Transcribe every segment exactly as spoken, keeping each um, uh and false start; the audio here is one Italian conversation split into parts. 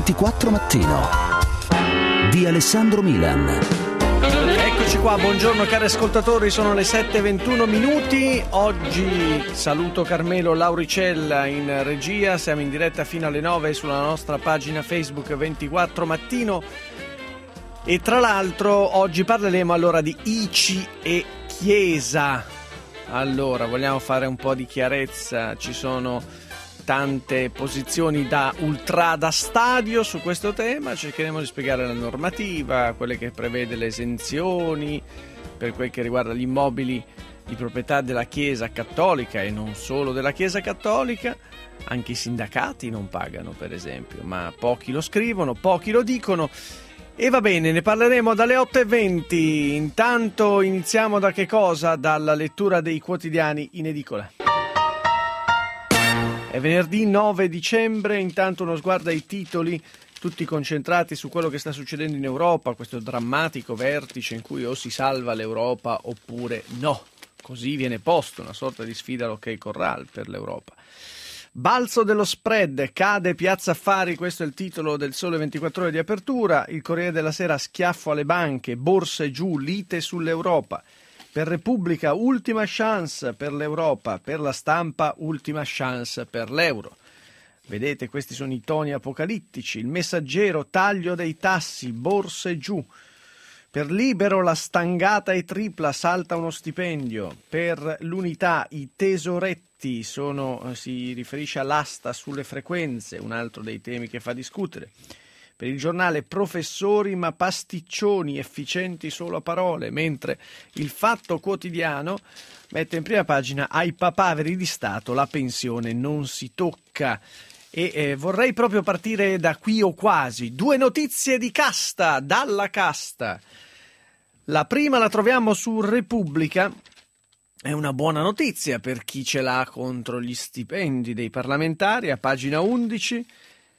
ventiquattro Mattino di Alessandro Milan. Eccoci qua, buongiorno cari ascoltatori, sono le sette e ventuno minuti. Oggi saluto Carmelo Lauricella in regia, siamo in diretta fino alle nove sulla nostra pagina Facebook ventiquattro Mattino. E tra l'altro oggi parleremo allora di I C I e Chiesa. Allora, vogliamo fare un po' di chiarezza, ci sono tante posizioni da ultrada stadio su questo tema, cercheremo di spiegare la normativa, quelle che prevede le esenzioni per quel che riguarda gli immobili di proprietà della Chiesa Cattolica e non solo della Chiesa Cattolica. Anche i sindacati non pagano, per esempio, ma pochi lo scrivono, pochi lo dicono. E va bene, ne parleremo dalle otto e venti. Intanto iniziamo da che cosa? Dalla lettura dei quotidiani in edicola. È venerdì nove dicembre, intanto uno sguardo ai titoli, tutti concentrati su quello che sta succedendo in Europa, questo drammatico vertice in cui o si salva l'Europa oppure no. Così viene posto, una sorta di sfida all'Ok Corral per l'Europa. Balzo dello spread, cade Piazza Affari, questo è il titolo del Sole ventiquattro Ore di apertura. Il Corriere della Sera, schiaffo alle banche, borse giù, lite sull'Europa. Per Repubblica, ultima chance per l'Europa, per La Stampa, ultima chance per l'euro. Vedete, questi sono i toni apocalittici. Il Messaggero, taglio dei tassi, borse giù. Per Libero, la stangata è tripla, salta uno stipendio. Per l'Unità, i tesoretti, sono, si riferisce all'asta sulle frequenze, un altro dei temi che fa discutere. Per il Giornale, professori ma pasticcioni, efficienti solo a parole, mentre il Fatto Quotidiano mette in prima pagina ai papaveri di Stato la pensione non si tocca. E eh, vorrei proprio partire da qui o quasi. Due notizie di casta, dalla casta. La prima la troviamo su Repubblica. È una buona notizia per chi ce l'ha contro gli stipendi dei parlamentari, a pagina undici.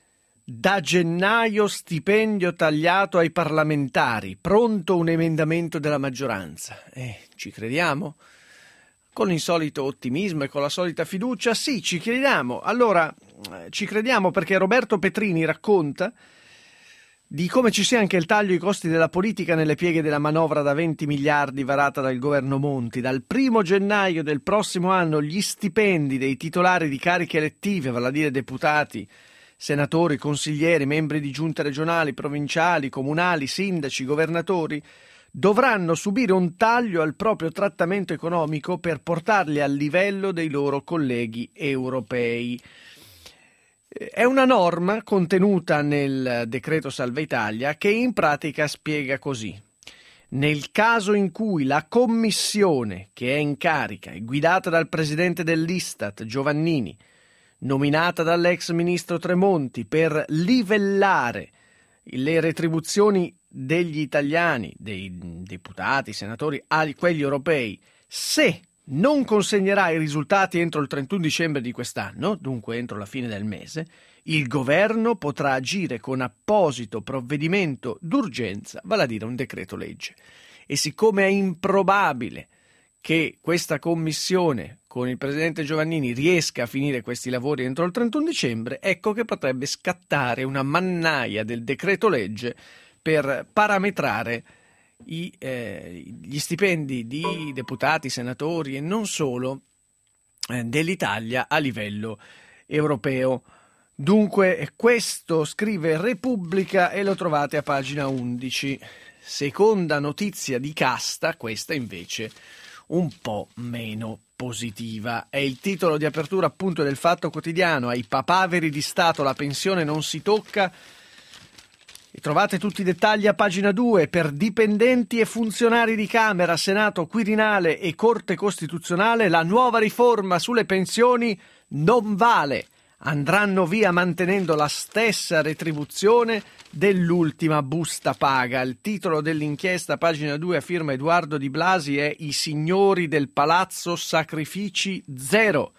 Da gennaio stipendio tagliato ai parlamentari, pronto un emendamento della maggioranza. Eh, ci crediamo? Con l'insolito ottimismo e con la solita fiducia? Sì, ci crediamo. Allora, ci crediamo perché Roberto Petrini racconta di come ci sia anche il taglio ai costi della politica nelle pieghe della manovra da venti miliardi varata dal governo Monti. Dal primo gennaio del prossimo anno gli stipendi dei titolari di cariche elettive, vale a dire deputati, senatori, consiglieri, membri di giunte regionali, provinciali, comunali, sindaci, governatori, dovranno subire un taglio al proprio trattamento economico per portarli al livello dei loro colleghi europei. È una norma contenuta nel decreto Salva Italia che in pratica spiega così. Nel caso in cui la commissione che è in carica e guidata dal presidente dell'Istat, Giovannini, nominata dall'ex ministro Tremonti per livellare le retribuzioni degli italiani, dei deputati, senatori, a quelli europei, se non consegnerà i risultati entro il trentuno dicembre di quest'anno, dunque entro la fine del mese, il governo potrà agire con apposito provvedimento d'urgenza, vale a dire un decreto legge. E siccome è improbabile che questa commissione con il presidente Giovannini riesca a finire questi lavori entro il trentuno dicembre, ecco che potrebbe scattare una mannaia del decreto legge per parametrare I, eh, gli stipendi di deputati, senatori e non solo eh, dell'Italia a livello europeo. Dunque questo scrive Repubblica e lo trovate a pagina undici. Seconda notizia di casta, questa invece un po' meno positiva. È il titolo di apertura appunto del Fatto Quotidiano. Ai papaveri di Stato la pensione non si tocca. E trovate tutti i dettagli a pagina due. Per dipendenti e funzionari di Camera, Senato, Quirinale e Corte Costituzionale la nuova riforma sulle pensioni non vale. Andranno via mantenendo la stessa retribuzione dell'ultima busta paga. Il titolo dell'inchiesta, pagina due, a firma Edoardo Di Blasi, è I signori del palazzo sacrifici zero.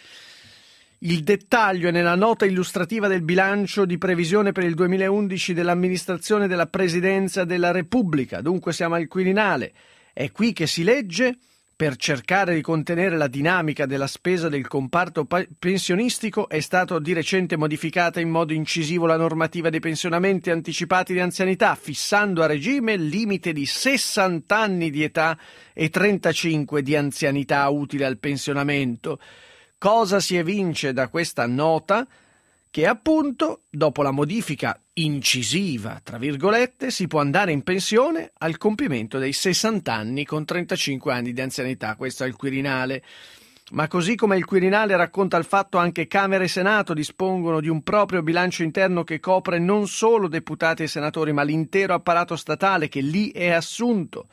Il dettaglio è nella nota illustrativa del bilancio di previsione per il duemilaundici dell'amministrazione della Presidenza della Repubblica. Dunque siamo al Quirinale. È qui che si legge: per cercare di contenere la dinamica della spesa del comparto pa- pensionistico è stato di recente modificata in modo incisivo la normativa dei pensionamenti anticipati di anzianità, fissando a regime il limite di sessanta anni di età e trentacinque di anzianità utile al pensionamento. Cosa si evince da questa nota? Che appunto, dopo la modifica incisiva, tra virgolette, si può andare in pensione al compimento dei sessanta anni con trentacinque anni di anzianità. Questo è il Quirinale. Ma così come il Quirinale racconta il fatto, anche Camera e Senato dispongono di un proprio bilancio interno che copre non solo deputati e senatori, ma l'intero apparato statale che lì è assunto.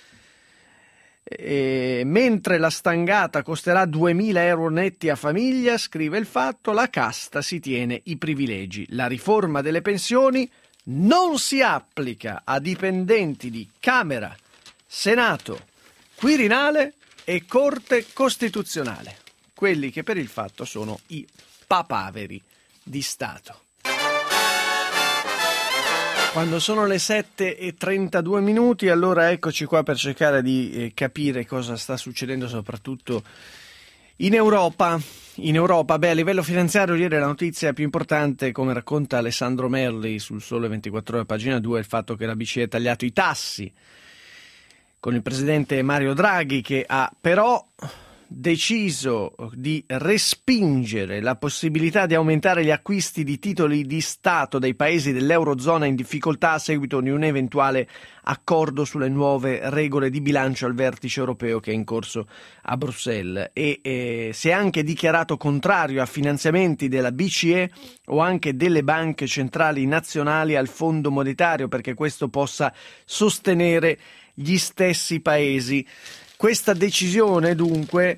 E mentre la stangata costerà duemila euro netti a famiglia, scrive il Fatto, la casta si tiene i privilegi. La riforma delle pensioni non si applica a dipendenti di Camera, Senato, Quirinale e Corte Costituzionale, quelli che per il Fatto sono i papaveri di Stato. Quando sono le sette e trentadue minuti, allora eccoci qua per cercare di eh, capire cosa sta succedendo soprattutto in Europa. In Europa, beh, a livello finanziario ieri la notizia più importante, come racconta Alessandro Merli sul Sole ventiquattro Ore, pagina due, è il fatto che la B C E ha tagliato i tassi con il presidente Mario Draghi, che ha però deciso di respingere la possibilità di aumentare gli acquisti di titoli di Stato dai paesi dell'Eurozona in difficoltà a seguito di un eventuale accordo sulle nuove regole di bilancio al vertice europeo che è in corso a Bruxelles, e eh, si è anche dichiarato contrario a finanziamenti della B C E o anche delle banche centrali nazionali al Fondo monetario, perché questo possa sostenere gli stessi paesi. Questa decisione dunque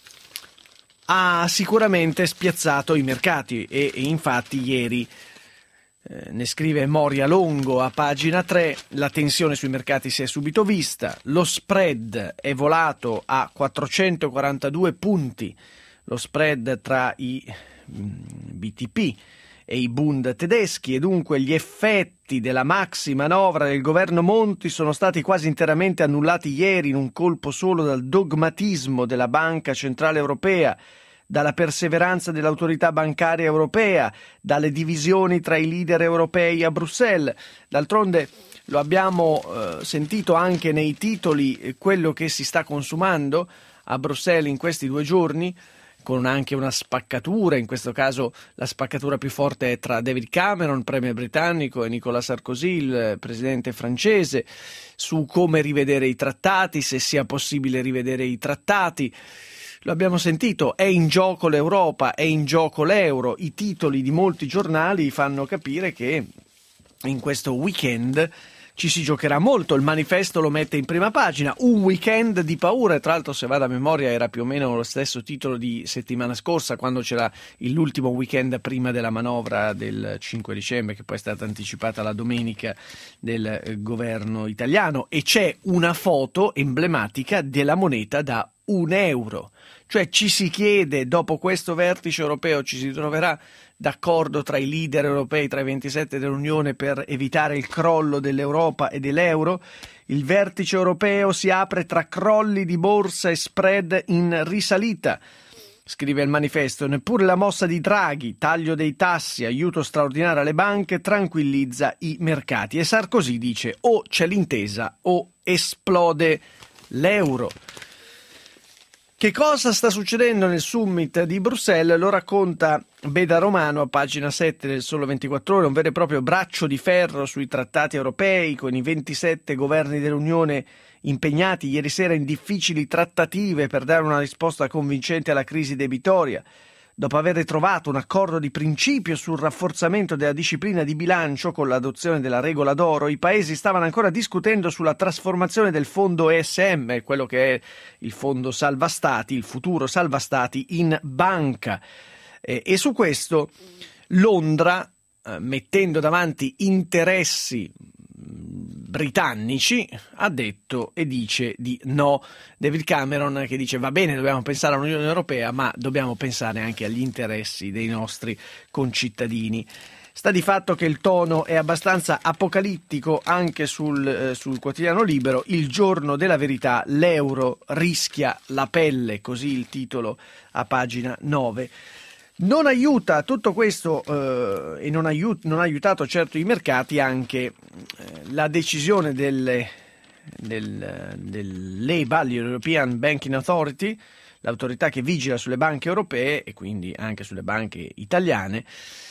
ha sicuramente spiazzato i mercati e, e infatti ieri eh, ne scrive Moria Longo a pagina tre, la tensione sui mercati si è subito vista, lo spread è volato a quattrocentoquarantadue punti, lo spread tra i B T P e i Bund tedeschi, e dunque gli effetti della maxi manovra del governo Monti sono stati quasi interamente annullati ieri in un colpo solo dal dogmatismo della Banca Centrale Europea, dalla perseveranza dell'autorità bancaria europea, dalle divisioni tra i leader europei a Bruxelles. D'altronde lo abbiamo eh, sentito anche nei titoli, eh, quello che si sta consumando a Bruxelles in questi due giorni, con anche una spaccatura, in questo caso la spaccatura più forte è tra David Cameron, premier britannico, e Nicolas Sarkozy, il presidente francese, su come rivedere i trattati, se sia possibile rivedere i trattati. Lo abbiamo sentito, è in gioco l'Europa, è in gioco l'euro. I titoli di molti giornali fanno capire che in questo weekend ci si giocherà molto. Il Manifesto lo mette in prima pagina, un weekend di paura, tra l'altro se vado a memoria era più o meno lo stesso titolo di settimana scorsa, quando c'era l'ultimo weekend prima della manovra del cinque dicembre, che poi è stata anticipata la domenica del eh, governo italiano, e c'è una foto emblematica della moneta da un euro. Cioè ci si chiede, dopo questo vertice europeo ci si troverà d'accordo tra i leader europei, tra i ventisette dell'Unione, per evitare il crollo dell'Europa e dell'euro? Il vertice europeo si apre tra crolli di borsa e spread in risalita, scrive il Manifesto. Neppure la mossa di Draghi, taglio dei tassi, aiuto straordinario alle banche, tranquillizza i mercati. E Sarkozy dice: o c'è l'intesa o esplode l'euro. Che cosa sta succedendo nel summit di Bruxelles lo racconta Beda Romano a pagina sette del Sole ventiquattro Ore, un vero e proprio braccio di ferro sui trattati europei, con i ventisette governi dell'Unione impegnati ieri sera in difficili trattative per dare una risposta convincente alla crisi debitoria. Dopo aver trovato un accordo di principio sul rafforzamento della disciplina di bilancio con l'adozione della regola d'oro, i paesi stavano ancora discutendo sulla trasformazione del fondo E S M, quello che è il fondo salva stati, il futuro salva stati, in banca. E, e su questo Londra, eh, mettendo davanti interessi britannici, ha detto e dice di no. David Cameron che dice: va bene, dobbiamo pensare all'Unione Europea, ma dobbiamo pensare anche agli interessi dei nostri concittadini. Sta di fatto che il tono è abbastanza apocalittico anche sul, eh, sul quotidiano Libero. Il giorno della verità, l'euro rischia la pelle, così il titolo a pagina nove. Non aiuta tutto questo eh, e non, aiut- non ha aiutato certo i mercati anche eh, la decisione delle, del, dell'E B A, l'European Banking Authority, l'autorità che vigila sulle banche europee e quindi anche sulle banche italiane,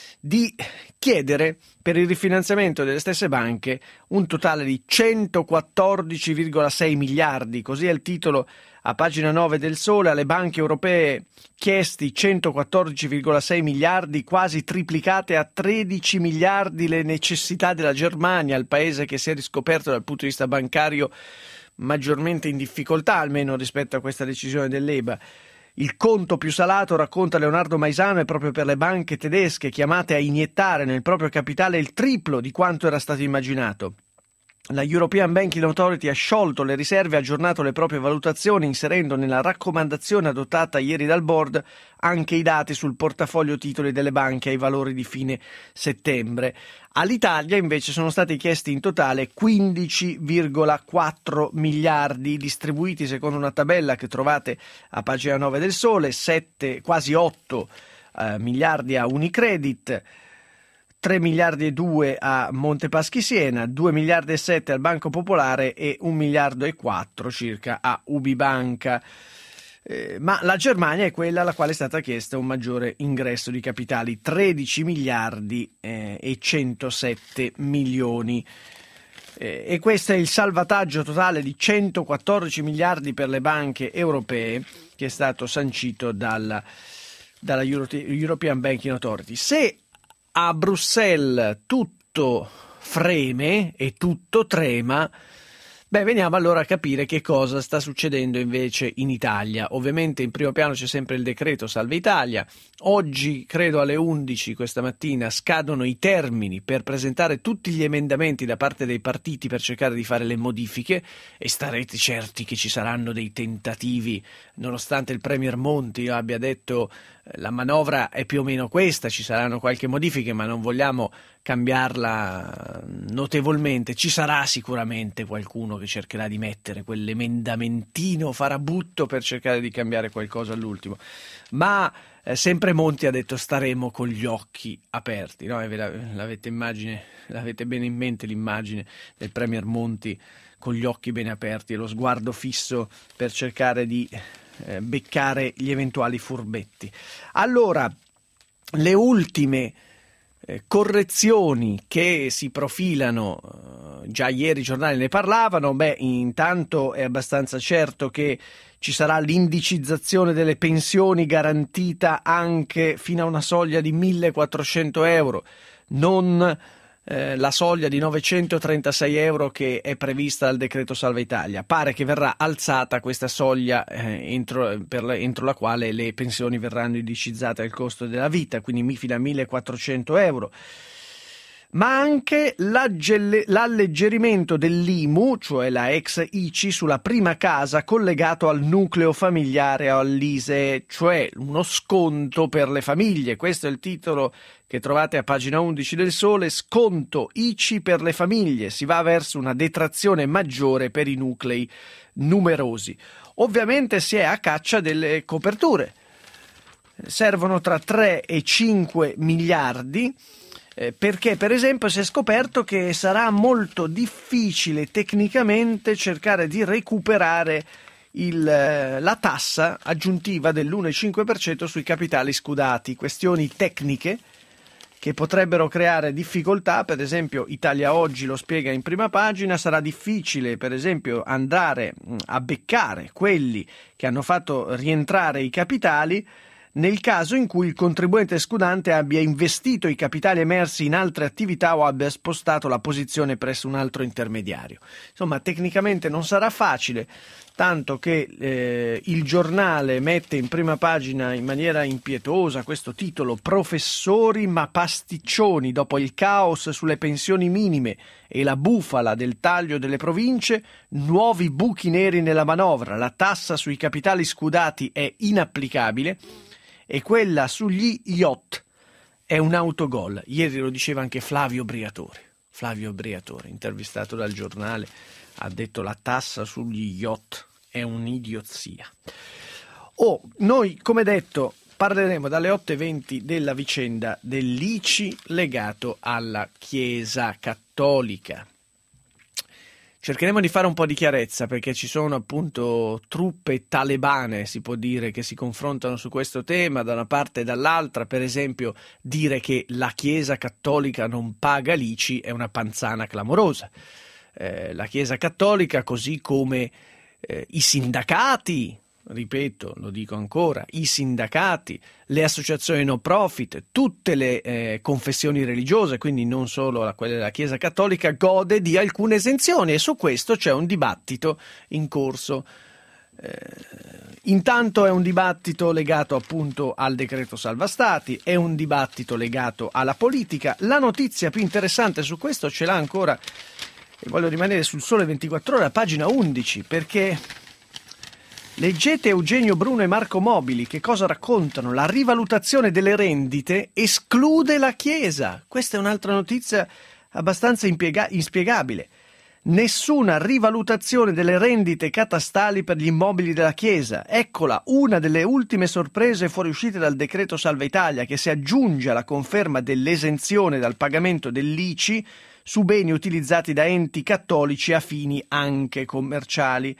di chiedere per il rifinanziamento delle stesse banche un totale di centoquattordici virgola sei miliardi, così è il titolo a pagina nove del Sole. Alle banche europee chiesti centoquattordici virgola sei miliardi, quasi triplicate a tredici miliardi le necessità della Germania, il paese che si è riscoperto dal punto di vista bancario maggiormente in difficoltà, almeno rispetto a questa decisione dell'E B A. Il conto più salato, racconta Leonardo Maisano, è proprio per le banche tedesche chiamate a iniettare nel proprio capitale il triplo di quanto era stato immaginato. La European Banking Authority ha sciolto le riserve e aggiornato le proprie valutazioni, inserendo nella raccomandazione adottata ieri dal board anche i dati sul portafoglio titoli delle banche ai valori di fine settembre. All'Italia invece sono stati chiesti in totale quindici virgola quattro miliardi, distribuiti secondo una tabella che trovate a pagina nove del Sole, sette, quasi otto eh, miliardi a Unicredit, tre miliardi e due a Montepaschi Siena, due miliardi e sette al Banco Popolare e un miliardo e quattro circa a Ubibanca. Eh, ma la Germania è quella alla quale è stata chiesta un maggiore ingresso di capitali, tredici miliardi eh, e centosette milioni. Eh, e questo è il salvataggio totale di centoquattordici miliardi per le banche europee che è stato sancito dalla, dalla European Banking Authority. Se a Bruxelles tutto freme e tutto trema, beh, veniamo allora a capire che cosa sta succedendo invece in Italia. Ovviamente in primo piano c'è sempre il decreto Salva Italia. Oggi, credo alle undici questa mattina, scadono i termini per presentare tutti gli emendamenti da parte dei partiti per cercare di fare le modifiche, e starete certi che ci saranno dei tentativi, nonostante il Premier Monti abbia detto la manovra è più o meno questa, ci saranno qualche modifiche ma non vogliamo cambiarla notevolmente. Ci sarà sicuramente qualcuno che cercherà di mettere quell'emendamentino farabutto per cercare di cambiare qualcosa all'ultimo, ma eh, sempre Monti ha detto staremo con gli occhi aperti, no? E ve la, l'avete, immagine, l'avete bene in mente l'immagine del Premier Monti con gli occhi bene aperti e lo sguardo fisso per cercare di eh, beccare gli eventuali furbetti. Allora, le ultime eh, correzioni che si profilano, eh, già ieri i giornali ne parlavano. Beh, intanto è abbastanza certo che ci sarà l'indicizzazione delle pensioni garantita anche fino a una soglia di millequattrocento euro, non eh, la soglia di novecentotrentasei euro che è prevista dal decreto Salva Italia. Pare che verrà alzata questa soglia eh, entro, per la, entro la quale le pensioni verranno indicizzate al costo della vita, quindi fino a millequattrocento euro. Ma anche l'alleggerimento dell'I M U, cioè la ex I C I, sulla prima casa collegato al nucleo familiare o all'I S E E, cioè uno sconto per le famiglie. Questo è il titolo che trovate a pagina undici del Sole: sconto I C I per le famiglie, si va verso una detrazione maggiore per i nuclei numerosi. Ovviamente si è a caccia delle coperture, servono tra tre e cinque miliardi. Perché per esempio si è scoperto che sarà molto difficile tecnicamente cercare di recuperare il, la tassa aggiuntiva dell'uno virgola cinque per cento sui capitali scudati, questioni tecniche che potrebbero creare difficoltà. Per esempio Italia Oggi lo spiega in prima pagina: sarà difficile per esempio andare a beccare quelli che hanno fatto rientrare i capitali nel caso in cui il contribuente scudante abbia investito i capitali emersi in altre attività o abbia spostato la posizione presso un altro intermediario. Insomma, tecnicamente non sarà facile, tanto che eh, il giornale mette in prima pagina in maniera impietosa questo titolo: professori ma pasticcioni, dopo il caos sulle pensioni minime e la bufala del taglio delle province, nuovi buchi neri nella manovra, la tassa sui capitali scudati è inapplicabile e quella sugli yacht è un autogol. Ieri lo diceva anche Flavio Briatore. Flavio Briatore, intervistato dal Giornale, ha detto la tassa sugli yacht è un'idiozia. Oh, noi, come detto, parleremo dalle otto e venti della vicenda dell'I C I legato alla Chiesa Cattolica. Cercheremo di fare un po' di chiarezza perché ci sono appunto truppe talebane, si può dire, che si confrontano su questo tema da una parte e dall'altra. Per esempio, dire che la Chiesa Cattolica non paga l'I C I è una panzana clamorosa. Eh, la Chiesa Cattolica, così come eh, i sindacati, ripeto, lo dico ancora, i sindacati, le associazioni no profit, tutte le eh, confessioni religiose, quindi non solo la, quella della Chiesa Cattolica, gode di alcune esenzioni e su questo c'è un dibattito in corso. Eh, intanto è un dibattito legato appunto al decreto salva stati, è un dibattito legato alla politica. La notizia più interessante su questo ce l'ha ancora, e voglio rimanere sul Sole ventiquattro Ore, a pagina undici, perché leggete Eugenio Bruno e Marco Mobili, che cosa raccontano? La rivalutazione delle rendite esclude la Chiesa. Questa è un'altra notizia abbastanza impiega- inspiegabile. Nessuna rivalutazione delle rendite catastali per gli immobili della Chiesa. Eccola, una delle ultime sorprese fuoriuscite dal decreto Salva Italia, che si aggiunge alla conferma dell'esenzione dal pagamento dell'I C I su beni utilizzati da enti cattolici a fini anche commerciali,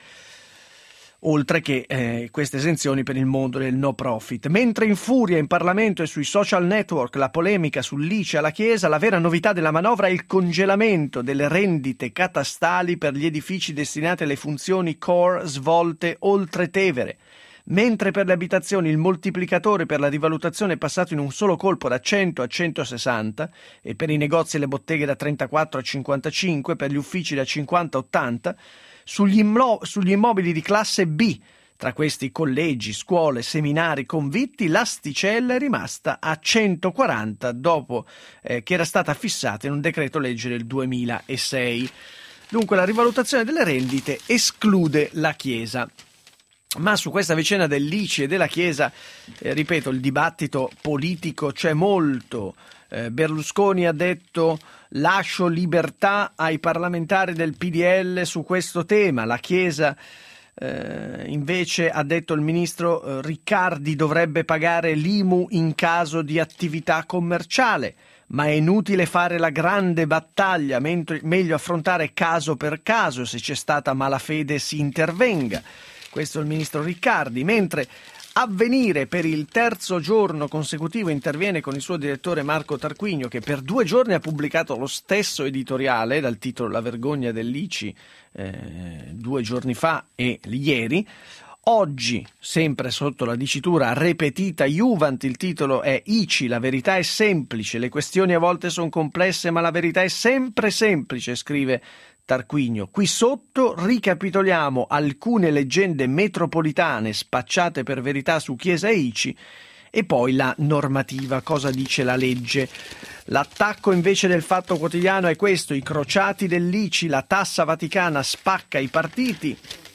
oltre che eh, queste esenzioni per il mondo del no profit. Mentre infuria in Parlamento e sui social network la polemica sull'I C I alla Chiesa, la vera novità della manovra è il congelamento delle rendite catastali per gli edifici destinati alle funzioni core svolte oltre Tevere. Mentre per le abitazioni il moltiplicatore per la rivalutazione è passato in un solo colpo da cento a centosessanta e per i negozi e le botteghe da trentaquattro a cinquantacinque, per gli uffici da cinquanta a ottanta, Sugli, immlo- sugli immobili di classe B, tra questi collegi, scuole, seminari, convitti, l'asticella è rimasta a centoquaranta dopo eh, che era stata fissata in un decreto legge del duemilasei. Dunque la rivalutazione delle rendite esclude la Chiesa. Ma su questa vicenda dell'I C I e della Chiesa, eh, ripeto, il dibattito politico c'è molto. Eh, Berlusconi ha detto: lascio libertà ai parlamentari del P D L su questo tema. La Chiesa eh, invece, ha detto il ministro eh, Riccardi, dovrebbe pagare l'I M U in caso di attività commerciale, ma è inutile fare la grande battaglia, mentre meglio affrontare caso per caso, se c'è stata malafede si intervenga. Questo è il ministro Riccardi, mentre Avvenire per il terzo giorno consecutivo interviene con il suo direttore Marco Tarquinio, che per due giorni ha pubblicato lo stesso editoriale dal titolo La vergogna dell'I C I eh, due giorni fa e ieri. Oggi, sempre sotto la dicitura repetita Iuvant, il titolo è I C I, la verità è semplice, le questioni a volte sono complesse ma la verità è sempre semplice, scrive Tarquinio. Qui sotto ricapitoliamo alcune leggende metropolitane spacciate per verità su Chiesa e I C I e poi la normativa, cosa dice la legge. L'attacco invece del Fatto Quotidiano è questo: i crociati dell'I C I, la tassa vaticana spacca i partiti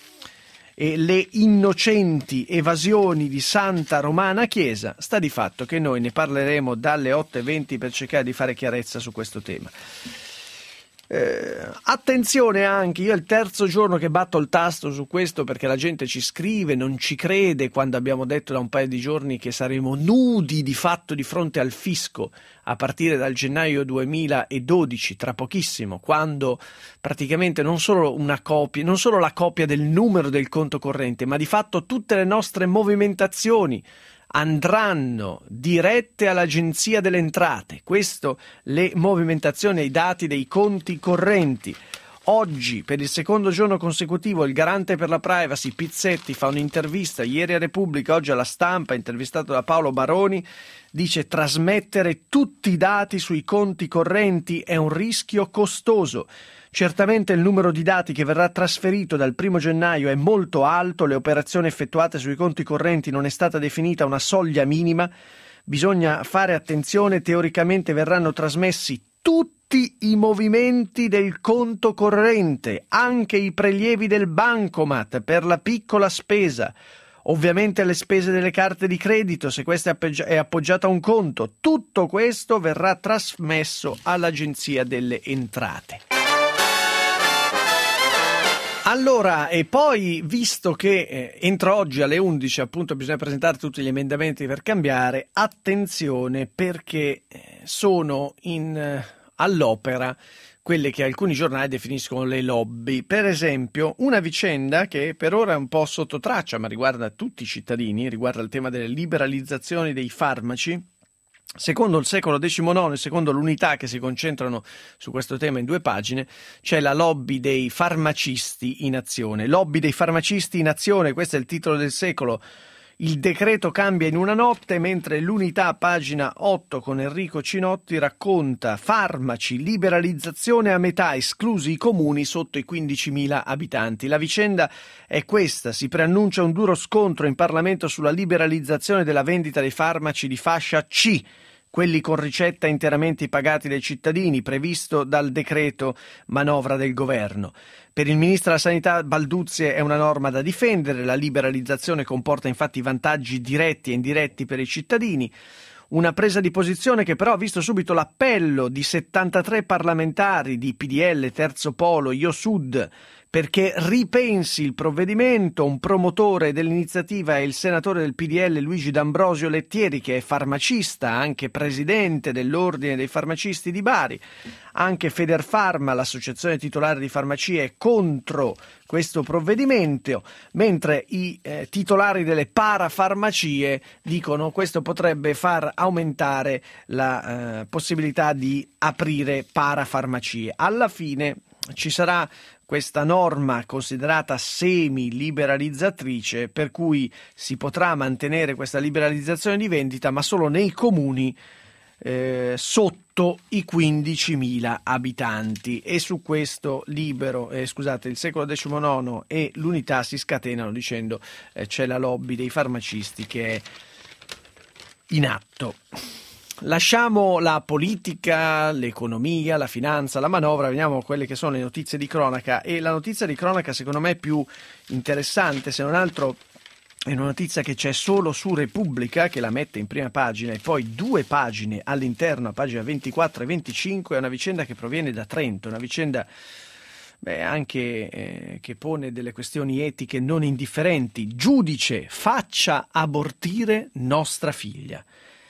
e le innocenti evasioni di Santa Romana Chiesa. Sta di fatto che noi ne parleremo dalle otto e venti per cercare di fare chiarezza su questo tema. Eh, attenzione anche, io è il terzo giorno che batto il tasto su questo perché la gente ci scrive, non ci crede quando abbiamo detto da un paio di giorni che saremo nudi di fatto di fronte al fisco a partire dal gennaio duemiladodici, tra pochissimo, quando praticamente non solo una copia, non solo la copia del numero del conto corrente, ma di fatto tutte le nostre movimentazioni andranno dirette all'Agenzia delle Entrate. Questo, le movimentazioni e i dati dei conti correnti. Oggi, per il secondo giorno consecutivo, il garante per la privacy Pizzetti fa un'intervista, ieri a Repubblica, oggi alla Stampa, intervistato da Paolo Baroni, dice: trasmettere tutti i dati sui conti correnti è un rischio costoso. Certamente il numero di dati che verrà trasferito dal primo gennaio è molto alto, le operazioni effettuate sui conti correnti non è stata definita una soglia minima, bisogna fare attenzione, teoricamente verranno trasmessi tutti i movimenti del conto corrente, anche i prelievi del bancomat per la piccola spesa. ovviamente le spese delle carte di credito, se questa è appoggi- è appoggiata a un conto, tutto questo verrà trasmesso all'Agenzia delle Entrate. Allora, e poi, visto che eh, entro oggi alle undici appunto bisogna presentare tutti gli emendamenti per cambiare, attenzione perché eh, sono in, eh, all'opera quelle che alcuni giornali definiscono le lobby. Per esempio, una vicenda che per ora è un po' sotto traccia, ma riguarda tutti i cittadini, riguarda il tema delle liberalizzazioni dei farmaci. Secondo il Secolo diciannove e secondo l'Unità, che si concentrano su questo tema in due pagine, c'è la lobby dei farmacisti in azione. Lobby dei farmacisti in azione, questo è il titolo del Secolo. Il decreto cambia in una notte, mentre l'Unità, pagina otto, con Enrico Cinotti, racconta farmaci, liberalizzazione a metà, esclusi i comuni sotto i quindicimila abitanti. La vicenda è questa: si preannuncia un duro scontro in Parlamento sulla liberalizzazione della vendita dei farmaci di fascia C, quelli con ricetta interamente pagati dai cittadini, previsto dal decreto manovra del governo. Per il ministro della Sanità Balduzzi è una norma da difendere, la liberalizzazione comporta infatti vantaggi diretti e indiretti per i cittadini. Una presa di posizione che però ha visto subito l'appello di settantatré parlamentari di P D L, Terzo Polo, Io Sud, perché ripensi il provvedimento. Un promotore dell'iniziativa è il senatore del P D L Luigi D'Ambrosio Lettieri, che è farmacista, anche presidente dell'Ordine dei Farmacisti di Bari. Anche Federfarma, l'associazione titolare di farmacie, è contro questo provvedimento, mentre i eh, titolari delle parafarmacie dicono che questo potrebbe far aumentare la eh, possibilità di aprire parafarmacie. Alla fine ci sarà questa norma considerata semi-liberalizzatrice, per cui si potrà mantenere questa liberalizzazione di vendita, ma solo nei comuni eh, sotto i quindicimila abitanti. E su questo Libero, eh, scusate, il Secolo diciannove e l'Unità si scatenano dicendo eh, c'è la lobby dei farmacisti che è in atto. Lasciamo la politica, l'economia, la finanza, la manovra, veniamo a quelle che sono le notizie di cronaca. E la notizia di cronaca secondo me più interessante, se non altro, è una notizia che c'è solo su Repubblica, che la mette in prima pagina, e poi due pagine all'interno, a pagina ventiquattro e venticinque. È una vicenda che proviene da Trento, una vicenda beh, anche eh, che pone delle questioni etiche non indifferenti. Giudice, faccia abortire nostra figlia.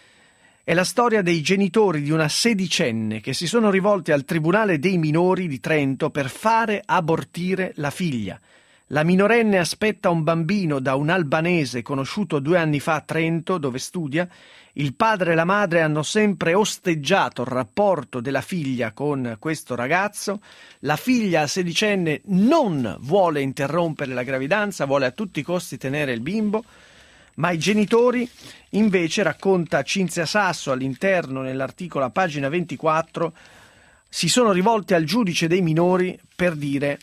È la storia dei genitori di una sedicenne che si sono rivolti al Tribunale dei minori di Trento per fare abortire la figlia. La minorenne aspetta un bambino da un albanese conosciuto due anni fa a Trento, dove studia. Il padre e la madre hanno sempre osteggiato il rapporto della figlia con questo ragazzo. La figlia sedicenne non vuole interrompere la gravidanza, vuole a tutti i costi tenere il bimbo. Ma i genitori, invece, racconta Cinzia Sasso all'interno, nell'articolo a pagina ventiquattro, si sono rivolti al giudice dei minori per dire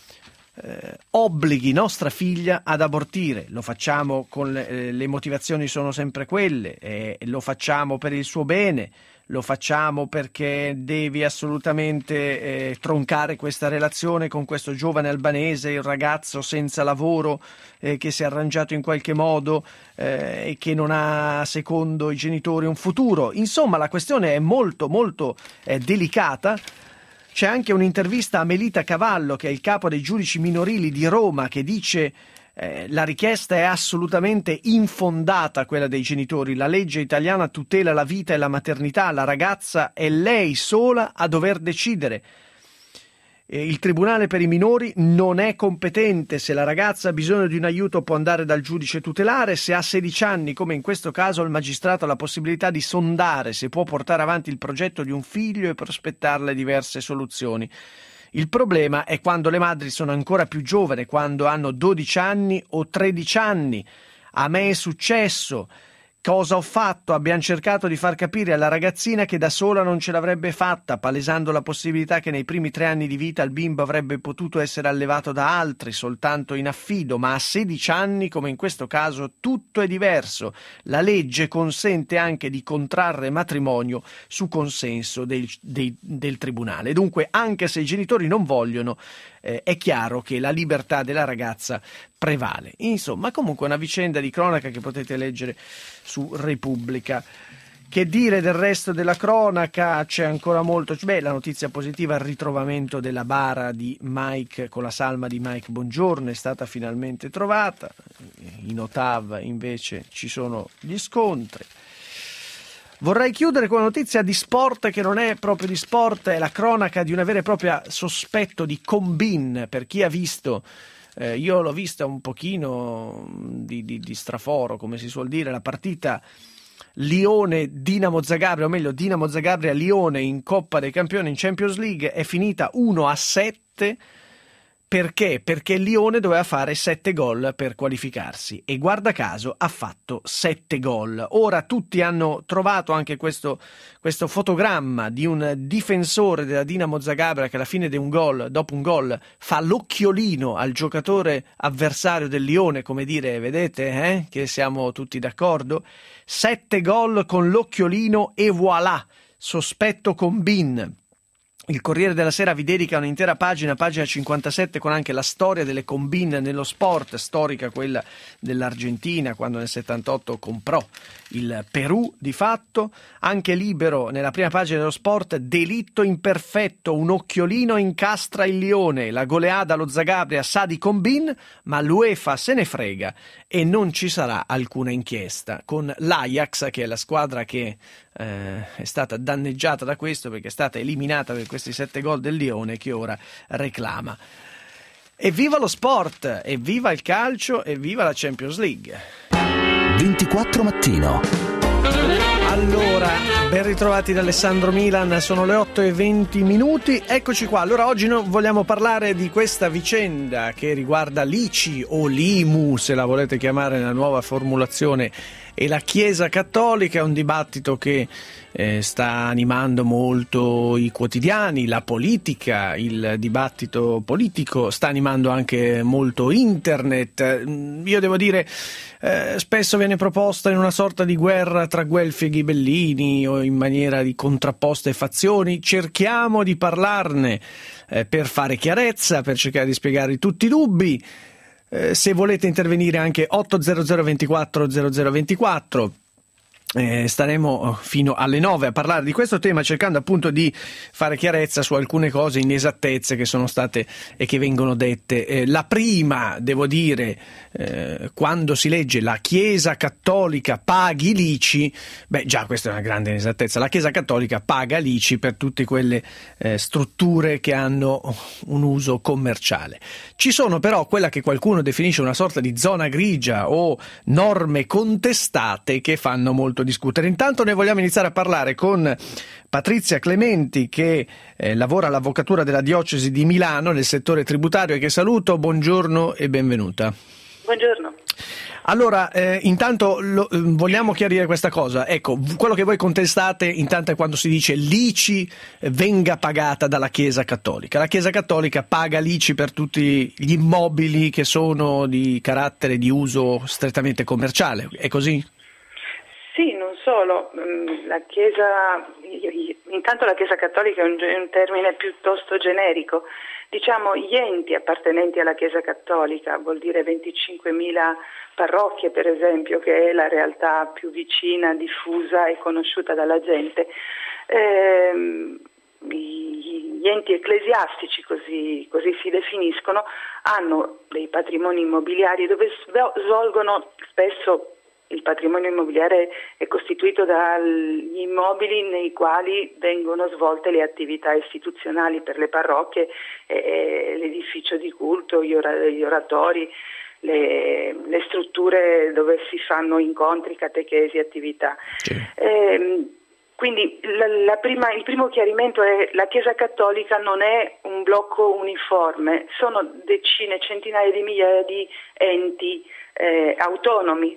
eh, obblighi nostra figlia ad abortire. Lo facciamo con le, eh, le motivazioni sono sempre quelle, eh, lo facciamo per il suo bene, lo facciamo perché devi assolutamente eh, troncare questa relazione con questo giovane albanese, il ragazzo senza lavoro eh, che si è arrangiato in qualche modo eh, e che non ha, secondo i genitori, un futuro. Insomma, la questione è molto molto eh, delicata. C'è anche un'intervista a Melita Cavallo, che è il capo dei giudici minorili di Roma, che dice Eh, la richiesta è assolutamente infondata, quella dei genitori. La legge italiana tutela la vita e la maternità, la ragazza è lei sola a dover decidere. Eh, il tribunale per i minori non è competente. Se la ragazza ha bisogno di un aiuto può andare dal giudice tutelare. Se ha sedici anni, come in questo caso, il magistrato ha la possibilità di sondare se può portare avanti il progetto di un figlio e prospettarle diverse soluzioni. Il problema è quando le madri sono ancora più giovani, quando hanno dodici anni o tredici anni. A me è successo. Cosa ho fatto? Abbiamo cercato di far capire alla ragazzina che da sola non ce l'avrebbe fatta, palesando la possibilità che nei primi tre anni di vita il bimbo avrebbe potuto essere allevato da altri, soltanto in affido, ma a sedici anni, come in questo caso, tutto è diverso. La legge consente anche di contrarre matrimonio su consenso del, del, del tribunale. Dunque, anche se i genitori non vogliono, eh, è chiaro che la libertà della ragazza prevale. Insomma, comunque una vicenda di cronaca che potete leggere su Repubblica. Che dire del resto della cronaca? C'è ancora molto. Beh, la notizia positiva, il ritrovamento della bara di Mike con la salma di Mike Bongiorno è stata finalmente trovata. In Ottawa invece ci sono gli scontri. Vorrei chiudere con una notizia di sport che non è proprio di sport, è la cronaca di una vera e propria sospetto di combin. Per chi ha visto, eh, io l'ho vista un pochino di, di, di straforo, come si suol dire, la partita Lione-Dinamo Zagabria, o meglio Dinamo Zagabria-Lione in Coppa dei Campioni in Champions League, è finita uno a sette. Perché? Perché il Lione doveva fare sette gol per qualificarsi e guarda caso ha fatto sette gol. Ora tutti hanno trovato anche questo, questo fotogramma di un difensore della Dinamo Zagabria che alla fine di un gol, dopo un gol, fa l'occhiolino al giocatore avversario del Lione, come dire, vedete eh, che siamo tutti d'accordo? Sette gol con l'occhiolino e voilà, sospetto combin. Il Corriere della Sera vi dedica un'intera pagina, pagina cinquantasette, con anche la storia delle combin nello sport, storica quella dell'Argentina, quando nel settantotto comprò il Perù di fatto. Anche Libero, nella prima pagina dello sport, delitto imperfetto, un occhiolino incastra il Lione, la goleada allo Zagabria sa di combin, ma l'UEFA se ne frega e non ci sarà alcuna inchiesta, con l'Ajax, che è la squadra che eh, è stata danneggiata da questo perché è stata eliminata per questi sette gol del Lione, che ora reclama. Evviva lo sport, evviva il calcio, evviva la Champions League. ventiquattro mattino. Allora, ben ritrovati da Alessandro Milan, sono le otto e venti minuti, eccoci qua. Allora oggi no, vogliamo parlare di questa vicenda che riguarda l'I C I o l'I M U, se la volete chiamare nella nuova formulazione, e la Chiesa Cattolica. È un dibattito che eh, sta animando molto i quotidiani, la politica, il dibattito politico sta animando anche molto internet. Io devo dire, eh, spesso viene proposta in una sorta di guerra tra guelfi e ghibellini o in maniera di contrapposte fazioni. Cerchiamo di parlarne eh, per fare chiarezza, per cercare di spiegare tutti i dubbi. Eh, se volete intervenire anche otto zero zero ventiquattro zero zero ventiquattro. Eh, staremo fino alle nove a parlare di questo tema, cercando appunto di fare chiarezza su alcune cose, inesattezze che sono state e che vengono dette. Eh, la prima, devo dire, eh, quando si legge la Chiesa Cattolica paghi l'I C I, beh già questa è una grande inesattezza. La Chiesa Cattolica paga l'I C I per tutte quelle eh, strutture che hanno un uso commerciale. Ci sono però quella che qualcuno definisce una sorta di zona grigia o norme contestate che fanno molto discutere. Intanto ne vogliamo iniziare a parlare con Patrizia Clementi, che eh, lavora all'avvocatura della diocesi di Milano nel settore tributario, e che saluto. Buongiorno e benvenuta. Buongiorno. Allora, eh, intanto lo, eh, vogliamo chiarire questa cosa. Ecco, quello che voi contestate intanto è quando si dice l'I C I venga pagata dalla Chiesa Cattolica. La Chiesa Cattolica paga l'I C I per tutti gli immobili che sono di carattere di uso strettamente commerciale, è così? Sì, non solo. La Chiesa, intanto la Chiesa Cattolica è un, è un termine piuttosto generico. Diciamo gli enti appartenenti alla Chiesa Cattolica, vuol dire venticinquemila parrocchie per esempio, che è la realtà più vicina, diffusa e conosciuta dalla gente. Ehm, gli enti ecclesiastici, così, così si definiscono, hanno dei patrimoni immobiliari dove svolgono spesso. Il patrimonio immobiliare è costituito dagli immobili nei quali vengono svolte le attività istituzionali per le parrocchie, eh, l'edificio di culto, gli, ora, gli oratori, le, le strutture dove si fanno incontri, catechesi, attività. Sì. Eh, quindi la, la prima, il primo chiarimento è che la Chiesa Cattolica non è un blocco uniforme, sono decine, centinaia di migliaia di enti eh, autonomi.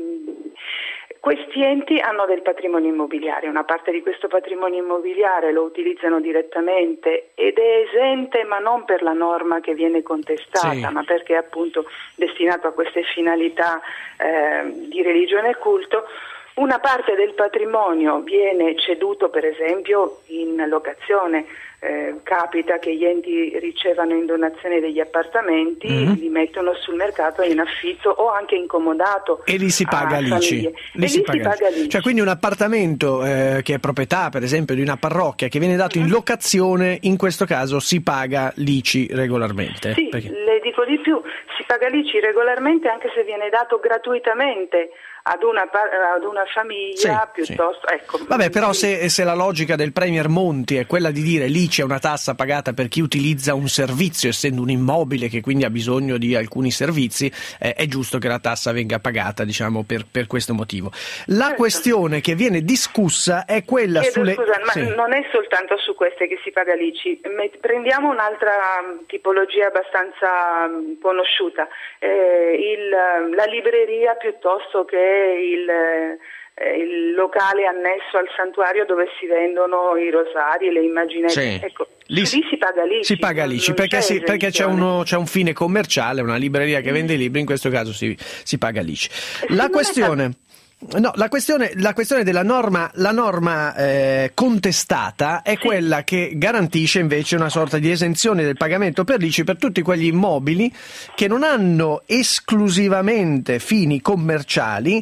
Questi enti hanno del patrimonio immobiliare, una parte di questo patrimonio immobiliare lo utilizzano direttamente ed è esente, ma non per la norma che viene contestata, sì, ma perché è appunto destinato a queste finalità eh, di religione e culto. Una parte del patrimonio viene ceduto, per esempio, in locazione. Eh, capita che gli enti ricevano in donazione degli appartamenti, mm-hmm. li mettono sul mercato in affitto o anche in comodato. E lì si paga l'I C I. Lì lì si si paga paga l'I C I. Cioè, quindi un appartamento eh, che è proprietà, per esempio, di una parrocchia che viene dato in locazione, in questo caso si paga l'I C I regolarmente. Sì, perché... le dico di più, si paga l'I C I regolarmente anche se viene dato gratuitamente ad una, ad una famiglia, sì, piuttosto... Sì. Ecco. Vabbè, però se, se la logica del Premier Monti è quella di dire l'I C I è una tassa pagata per chi utilizza un servizio, essendo un immobile che quindi ha bisogno di alcuni servizi, eh, è giusto che la tassa venga pagata, diciamo, per, per questo motivo. La certo. questione che viene discussa è quella Chiedo sulle... scusa, ma sì. non è soltanto su queste che si paga l'I C I. Prendiamo un'altra tipologia abbastanza conosciuta, eh, il, la libreria piuttosto che il, eh, il locale annesso al santuario dove si vendono i rosari, le immaginette. Sì. Ecco, lì, lì si paga l'I C I. Si paga l'I C I perché, si, perché c'è, uno, c'è un fine commerciale, una libreria che vende libri, in questo caso si, si paga l'I C I. La questione... No, la questione, la questione della norma, la norma eh, contestata è sì. quella che garantisce invece una sorta di esenzione del pagamento per l'I C I per tutti quegli immobili che non hanno esclusivamente fini commerciali,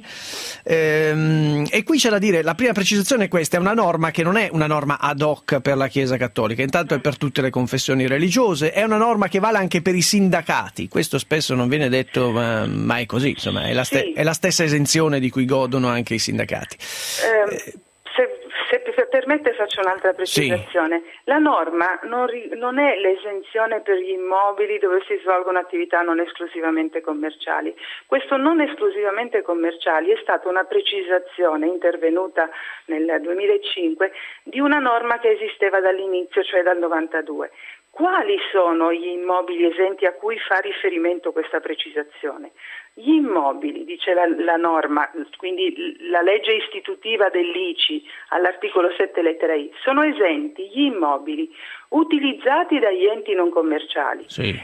ehm, e qui c'è da dire, la prima precisazione è questa, è una norma che non è una norma ad hoc per la Chiesa Cattolica, intanto è per tutte le confessioni religiose, è una norma che vale anche per i sindacati, questo spesso non viene detto, ma, ma è così, insomma, è la, ste- sì. è la stessa esenzione di cui godono anche i sindacati. Eh, se, se, se permette faccio un'altra precisazione. Sì. La norma non, ri, non è l'esenzione per gli immobili dove si svolgono attività non esclusivamente commerciali. Questo non esclusivamente commerciali è stata una precisazione intervenuta nel duemilacinque di una norma che esisteva dall'inizio, cioè dal novantadue. Quali sono gli immobili esenti a cui fa riferimento questa precisazione? Gli immobili, dice la, la norma, quindi la legge istitutiva dell'I C I all'articolo sette lettera I, sono esenti gli immobili utilizzati dagli enti non commerciali sì.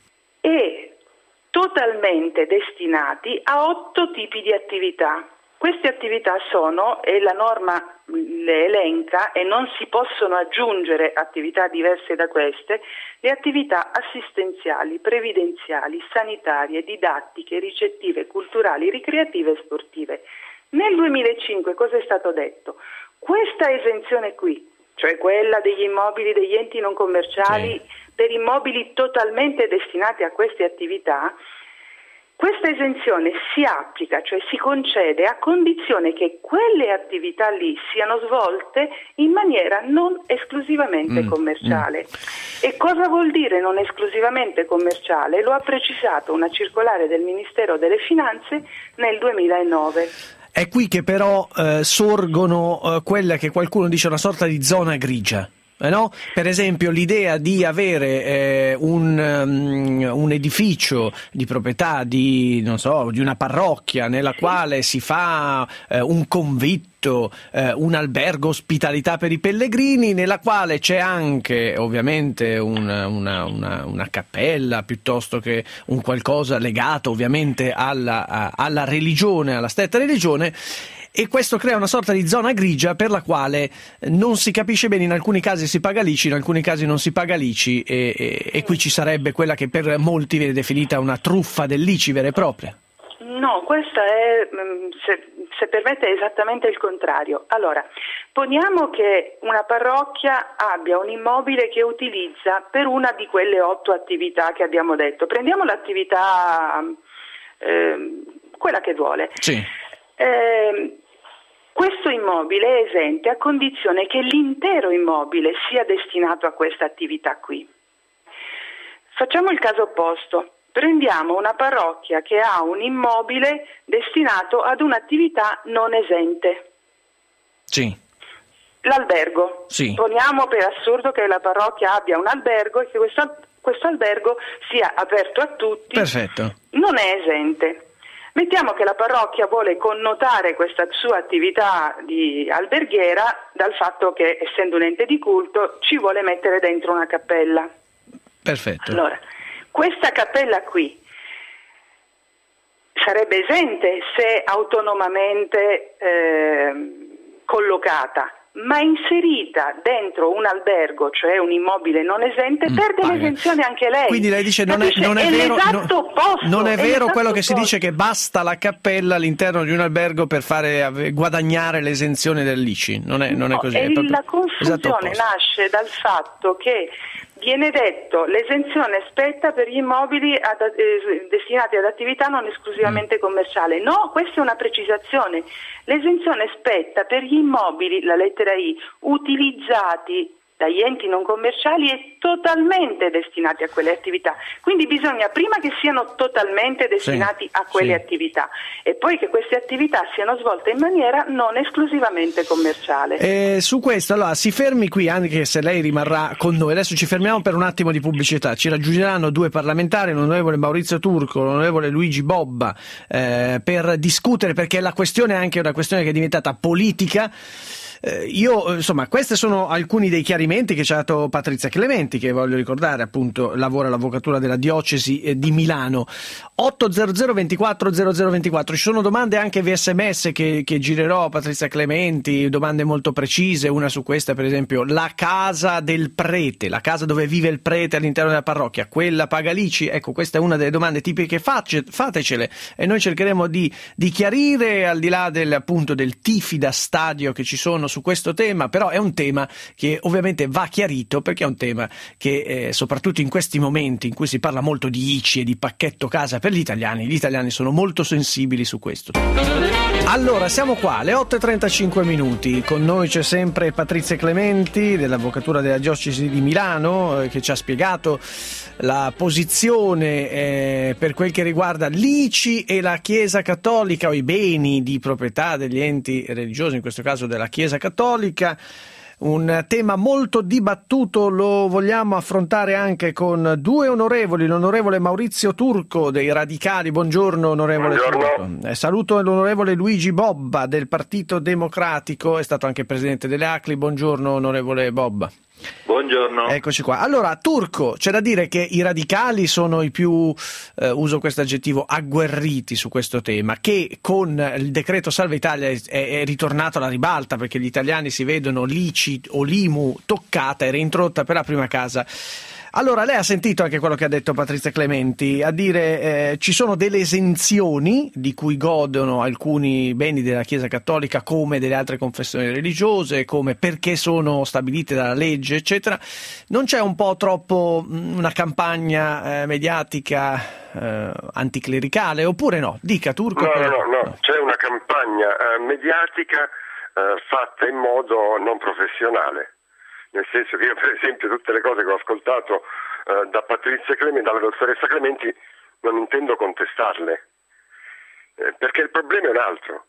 e totalmente destinati a otto tipi di attività. Queste attività sono, e la norma le elenca, e non si possono aggiungere attività diverse da queste, le attività assistenziali, previdenziali, sanitarie, didattiche, ricettive, culturali, ricreative e sportive. Nel duemilacinque cosa è stato detto? Questa esenzione qui, cioè quella degli immobili degli enti non commerciali sì. per immobili totalmente destinati a queste attività, questa esenzione si applica, cioè si concede a condizione che quelle attività lì siano svolte in maniera non esclusivamente mm, commerciale. Mm. E cosa vuol dire non esclusivamente commerciale? Lo ha precisato una circolare del Ministero delle Finanze nel duemilanove. È qui che però eh, sorgono eh, quella che qualcuno dice una sorta di zona grigia. Eh no? Per esempio l'idea di avere eh, un, um, un edificio di proprietà di, non so, di una parrocchia nella quale si fa eh, un convitto, eh, un albergo ospitalità per i pellegrini, nella quale c'è anche ovviamente una, una, una, una cappella piuttosto che un qualcosa legato ovviamente alla, a, alla religione, alla stretta religione. E questo crea una sorta di zona grigia per la quale non si capisce bene, in alcuni casi si paga l'I C I, in alcuni casi non si paga l'I C I e, e, e qui ci sarebbe quella che per molti viene definita una truffa dell'I C I vera e propria. No, questa è, se, se permette, è esattamente il contrario. Allora, poniamo che una parrocchia abbia un immobile che utilizza per una di quelle otto attività che abbiamo detto. Prendiamo l'attività, eh, quella che vuole. Sì. Eh, questo immobile è esente a condizione che l'intero immobile sia destinato a questa attività qui. Facciamo il caso opposto. Prendiamo una parrocchia che ha un immobile destinato ad un'attività non esente. Sì. L'albergo. Sì. Poniamo per assurdo che la parrocchia abbia un albergo e che questo, questo albergo sia aperto a tutti. Perfetto. Non è esente. Mettiamo che la parrocchia vuole connotare questa sua attività di alberghiera dal fatto che, essendo un ente di culto, ci vuole mettere dentro una cappella. Perfetto. Allora, questa cappella qui sarebbe esente se autonomamente eh, collocata, ma inserita dentro un albergo, cioè un immobile non esente, mm, perde paga. l'esenzione anche lei. Quindi lei dice non è, non è, è vero, l'esatto no, opposto, non è, è vero quello che opposto. si dice che basta la cappella all'interno di un albergo per fare guadagnare l'esenzione dell'I C I, non è, non è così. No, è proprio la confusione nasce dal fatto che viene detto l'esenzione spetta per gli immobili ad, eh, destinati ad attività non esclusivamente mm. commerciale. No, questa è una precisazione. L'esenzione spetta per gli immobili, la lettera I, utilizzati dagli enti non commerciali e totalmente destinati a quelle attività. Quindi bisogna prima che siano totalmente destinati sì, a quelle sì. attività e poi che queste attività siano svolte in maniera non esclusivamente commerciale. Eh, su questo, allora, si fermi qui, anche se lei rimarrà con noi. Adesso ci fermiamo per un attimo di pubblicità. Ci raggiungeranno due parlamentari, l'onorevole Maurizio Turco, l'onorevole Luigi Bobba, eh, per discutere, perché la questione è anche una questione che è diventata politica. Eh, io, insomma, questi sono alcuni dei chiarimenti che ci ha dato Patrizia Clementi, che voglio ricordare, appunto, lavora all'avvocatura della diocesi eh, di Milano. otto zero zero ventiquattro zero zero ventiquattro. Ci sono domande anche via sms che, che girerò a Patrizia Clementi, domande molto precise. Una su questa, per esempio, la casa del prete, la casa dove vive il prete all'interno della parrocchia, quella paga l'I C I? Ecco, questa è una delle domande tipiche, face, fatecele e noi cercheremo di, di chiarire, al di là del, appunto, del tifi da stadio che ci sono su questo tema, però è un tema che ovviamente va chiarito, perché è un tema che eh, soprattutto in questi momenti in cui si parla molto di I C I e di pacchetto casa per gli italiani, gli italiani sono molto sensibili su questo. Allora, siamo qua alle otto e trentacinque minuti, con noi c'è sempre Patrizia Clementi dell'avvocatura della diocesi di Milano, eh, che ci ha spiegato la posizione eh, per quel che riguarda l'I C I e la Chiesa Cattolica, o i beni di proprietà degli enti religiosi, in questo caso della Chiesa Cattolica. Un tema molto dibattuto, lo vogliamo affrontare anche con due onorevoli, l'onorevole Maurizio Turco dei Radicali. Buongiorno onorevole Buongiorno. Turco. Eh, saluto l'onorevole Luigi Bobba del Partito Democratico, è stato anche presidente delle A C L I. Buongiorno onorevole Bobba. Buongiorno. Eccoci qua. Allora, Turco, c'è da dire che i radicali sono i più, eh, uso questo aggettivo, agguerriti su questo tema, che con il decreto Salva Italia è, è ritornato alla ribalta, perché gli italiani si vedono l'I C I o l'I M U toccata e reintrodotta per la prima casa. Allora, lei ha sentito anche quello che ha detto Patrizia Clementi, a dire eh, ci sono delle esenzioni di cui godono alcuni beni della Chiesa Cattolica come delle altre confessioni religiose, come perché sono stabilite dalla legge, eccetera. Non c'è un po' troppo mh, una campagna eh, mediatica eh, anticlericale, oppure no? Dica, Turco. No, per... no, no, no, c'è una campagna eh, mediatica eh, fatta in modo non professionale. Nel senso che io, per esempio, tutte le cose che ho ascoltato eh, da Patrizia Clementi, dalla dottoressa Clementi, non intendo contestarle, eh, perché il problema è un altro.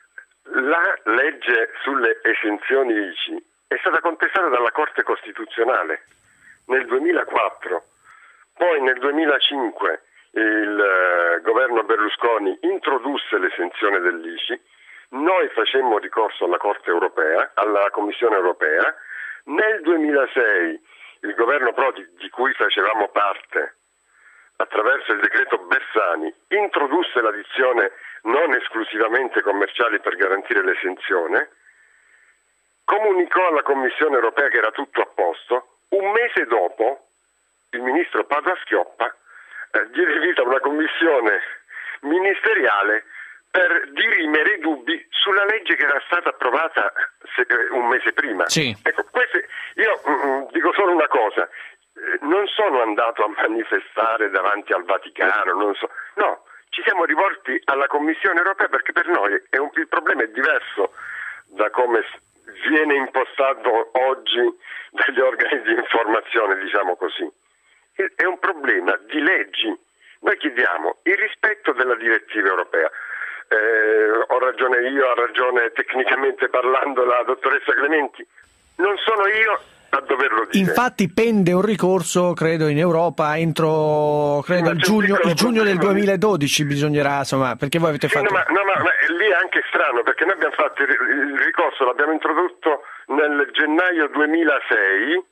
La legge sulle esenzioni I C I è stata contestata dalla Corte Costituzionale nel duemilaquattro, poi nel duemilacinque il eh, governo Berlusconi introdusse l'esenzione dell'I C I, noi facemmo ricorso alla Corte Europea, alla Commissione Europea. Nel duemilasei il governo Prodi, di cui facevamo parte, attraverso il decreto Bersani, introdusse la dizione non esclusivamente commerciali per garantire l'esenzione, comunicò alla Commissione Europea che era tutto a posto. Un mese dopo il ministro Padoa-Schioppa eh, diede vita a una commissione ministeriale per dirimere i dubbi sulla legge che era stata approvata se, eh, un mese prima. Sì. Ecco, queste, io mm, dico solo una cosa, eh, non sono andato a manifestare davanti al Vaticano, non so, no, ci siamo rivolti alla Commissione Europea perché per noi è un, il problema è diverso da come viene impostato oggi dagli organi di informazione, diciamo così. È un problema di leggi. Noi chiediamo il rispetto della direttiva europea. Eh, ho ragione io, ha ragione tecnicamente parlando la dottoressa Clementi, non sono io a doverlo dire. Infatti pende un ricorso, credo, in Europa entro credo il giugno, il giugno del duemiladodici bisognerà, insomma, perché voi avete sì, fatto... No, ma, no, ma, ma lì è anche strano, perché noi abbiamo fatto il, il ricorso, l'abbiamo introdotto nel gennaio duemilasei,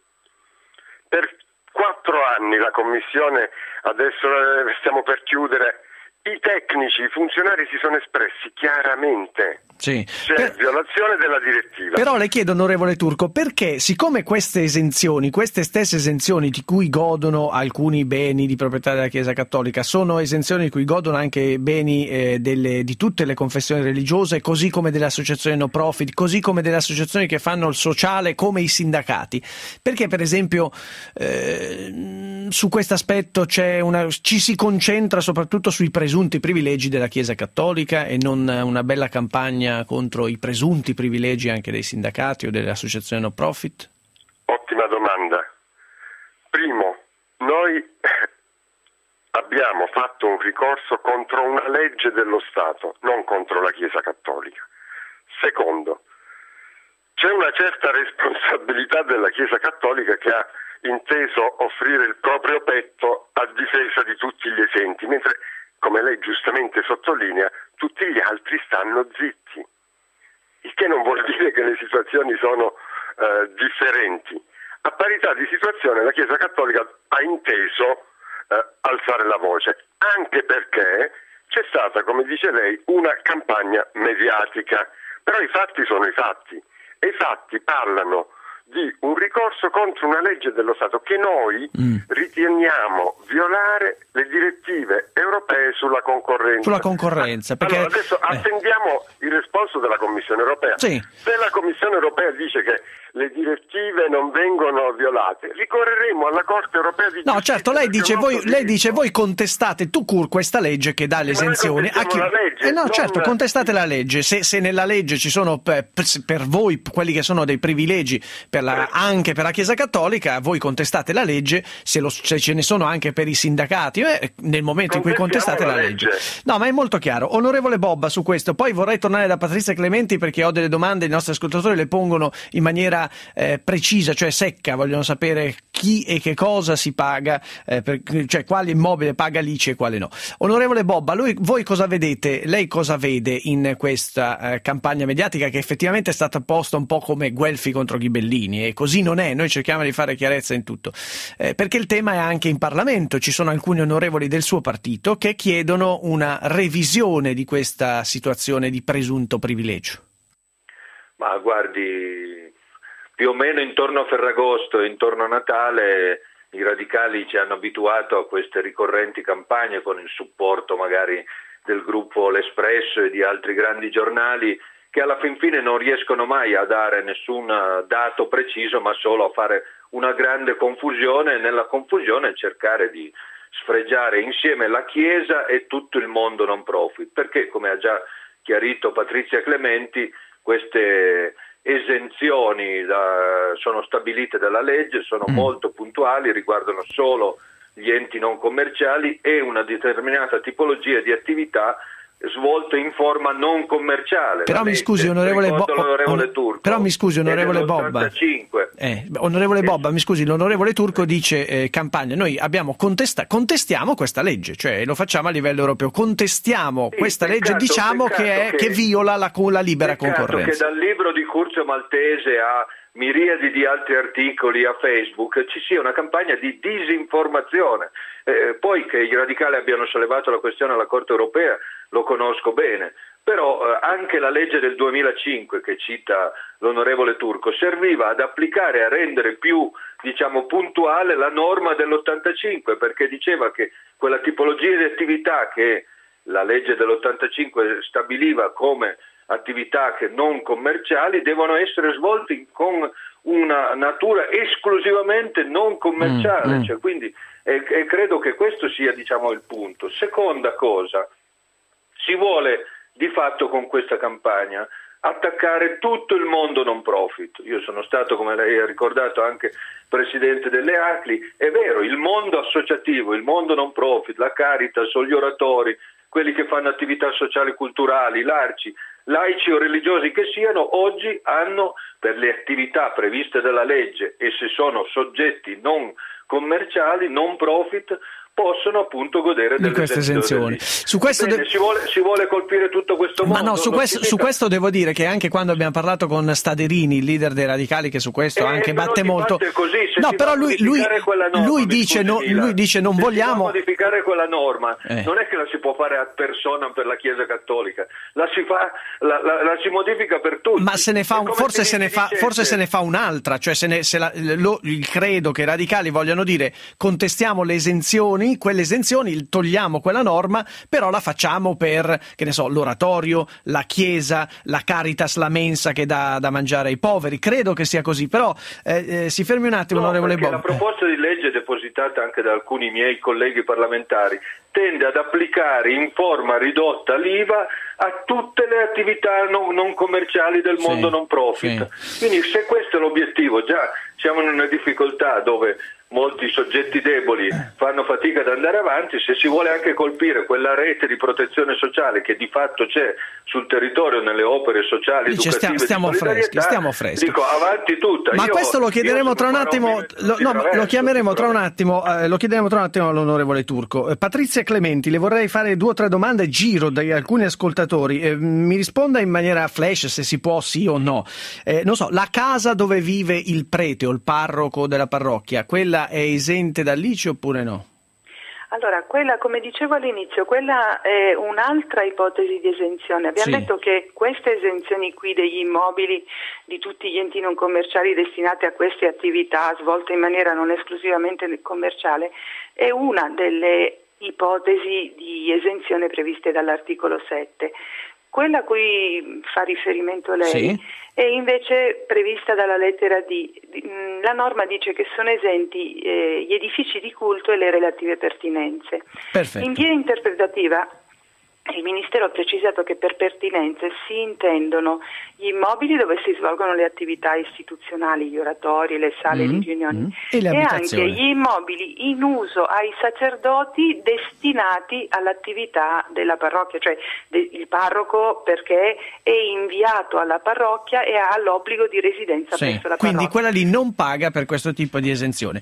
per quattro anni la Commissione, adesso stiamo per chiudere I tecnici, i funzionari si sono espressi chiaramente. Sì. C'è Per... violazione della direttiva. Però le chiedo, onorevole Turco, perché siccome queste esenzioni, queste stesse esenzioni di cui godono alcuni beni di proprietà della Chiesa Cattolica, sono esenzioni di cui godono anche beni eh, delle, di tutte le confessioni religiose, così come delle associazioni no profit, così come delle associazioni che fanno il sociale, come i sindacati? Perché per esempio eh, su questo aspetto c'è una, ci si concentra soprattutto sui presunti privilegi della Chiesa Cattolica e non una bella campagna contro i presunti privilegi anche dei sindacati o delle associazioni no profit? Ottima domanda. Primo, noi abbiamo fatto un ricorso contro una legge dello Stato, non contro la Chiesa Cattolica. Secondo, c'è una certa responsabilità della Chiesa Cattolica che ha inteso offrire il proprio petto a difesa di tutti gli esenti, mentre, come lei giustamente sottolinea, tutti gli altri stanno zitti, il che non vuol dire che le situazioni sono eh, differenti. A parità di situazione la Chiesa Cattolica ha inteso eh, alzare la voce, anche perché c'è stata, come dice lei, una campagna mediatica, però i fatti sono i fatti e i fatti parlano di un ricorso contro una legge dello Stato che noi mm. riteniamo violare le direttive europee sulla concorrenza. Sulla concorrenza. Perché... Allora, adesso eh. attendiamo il risposto della Commissione europea. Sì. Se la Commissione europea dice che le direttive non vengono violate, ricorreremo alla Corte europea di giustizia. No, certo, lei dice voi, lei dice voi contestate tu cur questa legge che dà le esenzioni a chi... la legge, eh no, non... certo, contestate la legge. Se, se nella legge ci sono per, per voi quelli che sono dei privilegi per la, anche per la Chiesa Cattolica, voi contestate la legge, se, lo, se ce ne sono anche per i sindacati, eh, nel momento in cui contestate la, la legge. legge. No, ma è molto chiaro. Onorevole Bobba, su questo, poi vorrei tornare da Patrizia Clementi perché ho delle domande, i nostri ascoltatori le pongono in maniera Eh, precisa, cioè secca, vogliono sapere chi e che cosa si paga, eh, per, cioè quale immobile paga l'I C E e quale no. Onorevole Bobba, lui, voi cosa vedete, lei cosa vede in questa eh, campagna mediatica che effettivamente è stata posta un po' come Guelfi contro Ghibellini, e così non è, noi cerchiamo di fare chiarezza in tutto, eh, perché il tema è anche in Parlamento, ci sono alcuni onorevoli del suo partito che chiedono una revisione di questa situazione di presunto privilegio. Ma guardi, più o meno intorno a Ferragosto e intorno a Natale i radicali ci hanno abituato a queste ricorrenti campagne con il supporto magari del gruppo L'Espresso e di altri grandi giornali che alla fin fine non riescono mai a dare nessun dato preciso ma solo a fare una grande confusione e nella confusione cercare di sfregiare insieme la Chiesa e tutto il mondo non profit, perché come ha già chiarito Patrizia Clementi queste esenzioni da, sono stabilite dalla legge, sono mm. molto puntuali, riguardano solo gli enti non commerciali e una determinata tipologia di attività svolte in forma non commerciale. Però mi scusi onorevole Bobba, Turco, però mi scusi onorevole Bobba, eh, onorevole Bobba, mi scusi, l'onorevole Turco dice eh, campagna, noi abbiamo contesta- contestiamo questa legge, cioè lo facciamo a livello europeo, contestiamo sì, questa legge, peccato, diciamo che, è, che, che viola la, la libera concorrenza. Che dal libro di Curzio Maltese a miriadi di altri articoli a Facebook ci sia una campagna di disinformazione. Eh, poi che i radicali abbiano sollevato la questione alla Corte europea lo conosco bene, però eh, anche la legge del duemilacinque che cita l'onorevole Turco serviva ad applicare e a rendere più, diciamo, puntuale la norma dell'ottantacinque, perché diceva che quella tipologia di attività che la legge dell'ottantacinque stabiliva come attività che non commerciali devono essere svolte con una natura esclusivamente non commerciale, mm, mm. Cioè, quindi e, e credo che questo sia, diciamo, il punto. Seconda cosa, si vuole di fatto con questa campagna attaccare tutto il mondo non profit. Io sono stato, come lei ha ricordato, anche presidente delle A C L I, è vero, il mondo associativo, il mondo non profit, la Caritas, gli oratori, quelli che fanno attività sociali e culturali, l'Arci, laici o religiosi che siano, oggi hanno per le attività previste dalla legge e se sono soggetti non commerciali, non profit, possono appunto godere delle di queste esenzioni. Su questo Bene, de- si, vuole, si vuole colpire tutto questo mondo. Ma no, su questo, su questo devo dire che anche quando abbiamo parlato con Staderini, il leader dei radicali, che su questo eh, anche però batte molto. Così, se no, però lui, lui, norma, lui, dice, no, lui dice non se vogliamo si modificare quella norma, eh. non è che la si può fare ad persona per la Chiesa Cattolica, la si fa, la, la, la si modifica per tutti. Ma se ne fa un, forse se ne fa, dicesse... forse se ne fa un'altra, cioè se, ne, se la, lo, il credo che i radicali vogliono dire contestiamo le esenzioni, quelle esenzioni togliamo quella norma, però la facciamo per, che ne so, l'oratorio, la chiesa, la Caritas, la mensa che dà da mangiare ai poveri. Credo che sia così, però eh, eh, si fermi un attimo, no, onorevole Bob. La proposta di legge depositata anche da alcuni miei colleghi parlamentari tende ad applicare in forma ridotta l'I V A a tutte le attività non, non commerciali del mondo sì, non profit. Sì. Quindi se questo è l'obiettivo, già siamo in una difficoltà dove molti soggetti deboli fanno fatica ad andare avanti, se si vuole anche colpire quella rete di protezione sociale che di fatto c'è sul territorio nelle opere sociali Dice, educative stiamo, stiamo freschi, stiamo freschi. Dico avanti tutta. Ma io, questo lo chiederemo tra un attimo, lo, no, lo chiameremo tra un attimo, eh, lo chiederemo tra un attimo all'onorevole Turco. Eh, Patrizia Clementi, le vorrei fare due o tre domande, giro da alcuni ascoltatori, eh, mi risponda in maniera flash se si può, sì o no. Eh, non so, la casa dove vive il prete o il parroco della parrocchia, quella è esente dall'I C I oppure no? Allora, quella, come dicevo all'inizio, quella è un'altra ipotesi di esenzione. Abbiamo sì. detto che queste esenzioni qui degli immobili di tutti gli enti non commerciali destinati a queste attività svolte in maniera non esclusivamente commerciale è una delle ipotesi di esenzione previste dall'articolo sette. Quella a cui fa riferimento lei sì. è invece prevista dalla lettera D. La norma dice che sono esenti eh, gli edifici di culto e le relative pertinenze. Perfetto. In via interpretativa il Ministero ha precisato che per pertinenze si intendono gli immobili dove si svolgono le attività istituzionali, gli oratori, le sale mm, di riunioni mm, e, le e anche gli immobili in uso ai sacerdoti destinati all'attività della parrocchia, cioè de- il parroco perché è inviato alla parrocchia e ha l'obbligo di residenza sì, presso la quindi parrocchia. Quella lì non paga per questo tipo di esenzione.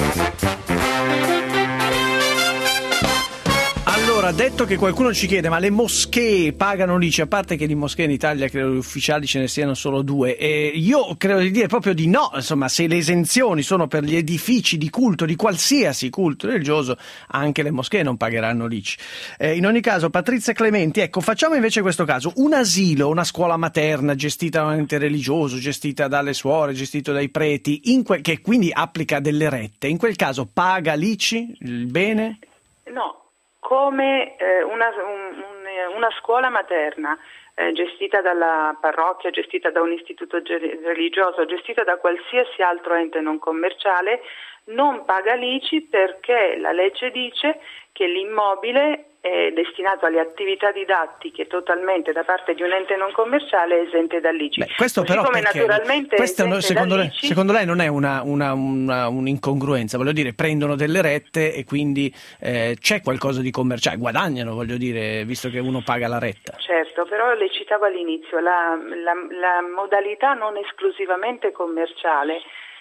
Allora, detto che qualcuno ci chiede, ma le moschee pagano l'I C I? A parte che di moschee in Italia credo che ufficiali ce ne siano solo due, e io credo di dire proprio di no. Insomma, se le esenzioni sono per gli edifici di culto, di qualsiasi culto religioso, anche le moschee non pagheranno l'I C I. Eh, in ogni caso, Patrizia Clementi, ecco, facciamo invece questo caso: un asilo, una scuola materna gestita da un ente religioso, gestita dalle suore, gestito dai preti, in que- che quindi applica delle rette, in quel caso paga l'I C I, il bene? No. Come eh, una, un, una scuola materna eh, gestita dalla parrocchia, gestita da un istituto ge- religioso, gestita da qualsiasi altro ente non commerciale, non paga l'I C I perché la legge dice che l'immobile è destinato alle attività didattiche totalmente da parte di un ente non commerciale è esente dall'I C I. Beh, questo Così però come perché? naturalmente Questo è secondo lei, dall'I C I. secondo lei non è una, una, una un'incongruenza, voglio dire, prendono delle rette e quindi eh, c'è qualcosa di commerciale, guadagnano, voglio dire, visto che uno paga la retta. Certo, però le citavo all'inizio, la, la, la modalità non esclusivamente commerciale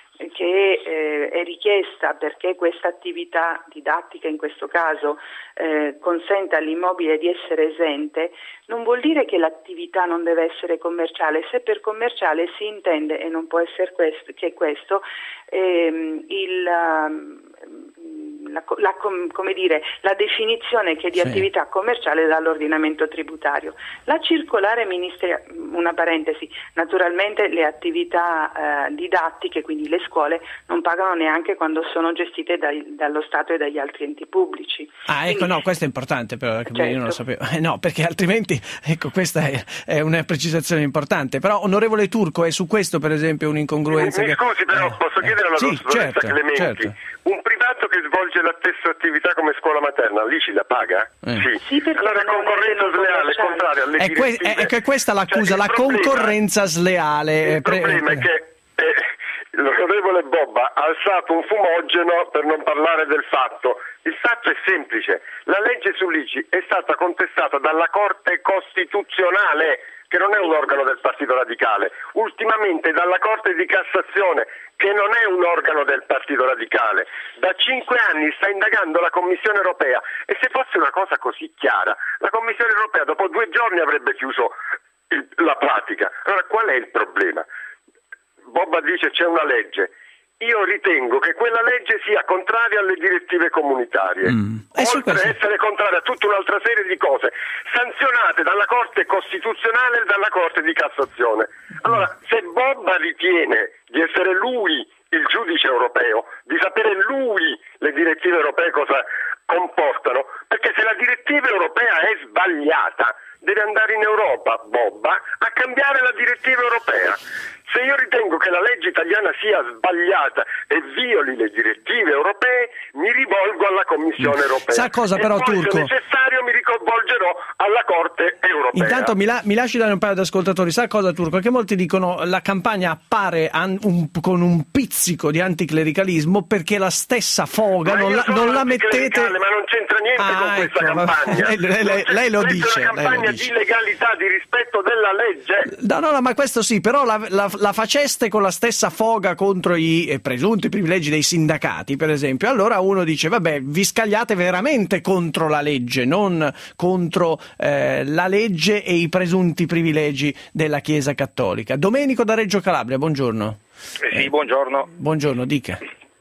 che eh, è richiesta perché questa attività didattica in questo caso eh, consente all'immobile di essere esente, non vuol dire che l'attività non deve essere commerciale. Se per commerciale si intende, e non può essere questo, che questo, ehm, il... Um, La, la, come dire, la definizione che di sì. attività commerciale dall'ordinamento tributario. La circolare ministeriale, una parentesi, naturalmente le attività eh, didattiche, quindi le scuole, non pagano neanche quando sono gestite dai, dallo Stato e dagli altri enti pubblici. Ah, quindi, ecco, no, questo è importante, però certo. Io non lo sapevo. Eh, no, perché altrimenti, ecco, questa è, è una precisazione importante. Però, onorevole Turco, è su questo, per esempio, un'incongruenza. Mi, che... mi scusi, però, eh, posso chiedere alla sì, dottoressa certo, Clementi? certo. Un privato che svolge la stessa attività come scuola materna, l'I C I la paga? Eh. Sì. Sì, perché allora è concorrenza sleale, contraria alle è que- direttive. è che questa è l'accusa, cioè, la problema, concorrenza sleale. Il pre- problema è che eh, l'onorevole Bobba ha alzato un fumogeno per non parlare del fatto. Il fatto è semplice, la legge sull'I C I è stata contestata dalla Corte Costituzionale, che non è un organo del Partito Radicale, ultimamente dalla Corte di Cassazione, che non è un organo del Partito Radicale, da cinque anni sta indagando la Commissione Europea, e se fosse una cosa così chiara, la Commissione Europea dopo due giorni avrebbe chiuso il, la pratica. Allora qual è il problema? Bobba dice c'è una legge. Io ritengo che quella legge sia contraria alle direttive comunitarie, mm. oltre ad essere contraria a tutta un'altra serie di cose sanzionate dalla Corte Costituzionale e dalla Corte di Cassazione. Allora, se Bobba ritiene di essere lui il giudice europeo, di sapere lui le direttive europee cosa comportano, perché se la direttiva europea è sbagliata, deve andare in Europa, Bobba, a cambiare la direttiva europea. Se io ritengo che la legge italiana sia sbagliata e violi le direttive europee, mi rivolgo alla Commissione europea. Sa cosa però, e poi, Turco? se necessario, mi rivolgerò alla Corte europea. Intanto mi, la, mi lasci dare un paio di ascoltatori. Sa cosa, Turco? Che molti dicono la campagna appare an, un, con un pizzico di anticlericalismo perché la stessa foga ma non, la, non la mettete... Ma non c'entra niente ah, con questa ecco, campagna. Lei, lei, lei, lei lo dice. È una campagna di legalità, di rispetto della legge. No, no, no, ma questo sì, però la, la, la faceste con la stessa foga contro i eh, presunti privilegi dei sindacati, per esempio, allora uno dice, vabbè, vi scagliate veramente contro la legge, non contro eh, la legge e i presunti privilegi della Chiesa Cattolica. Domenico da Reggio Calabria, buongiorno. Eh sì, buongiorno. Buongiorno, dica.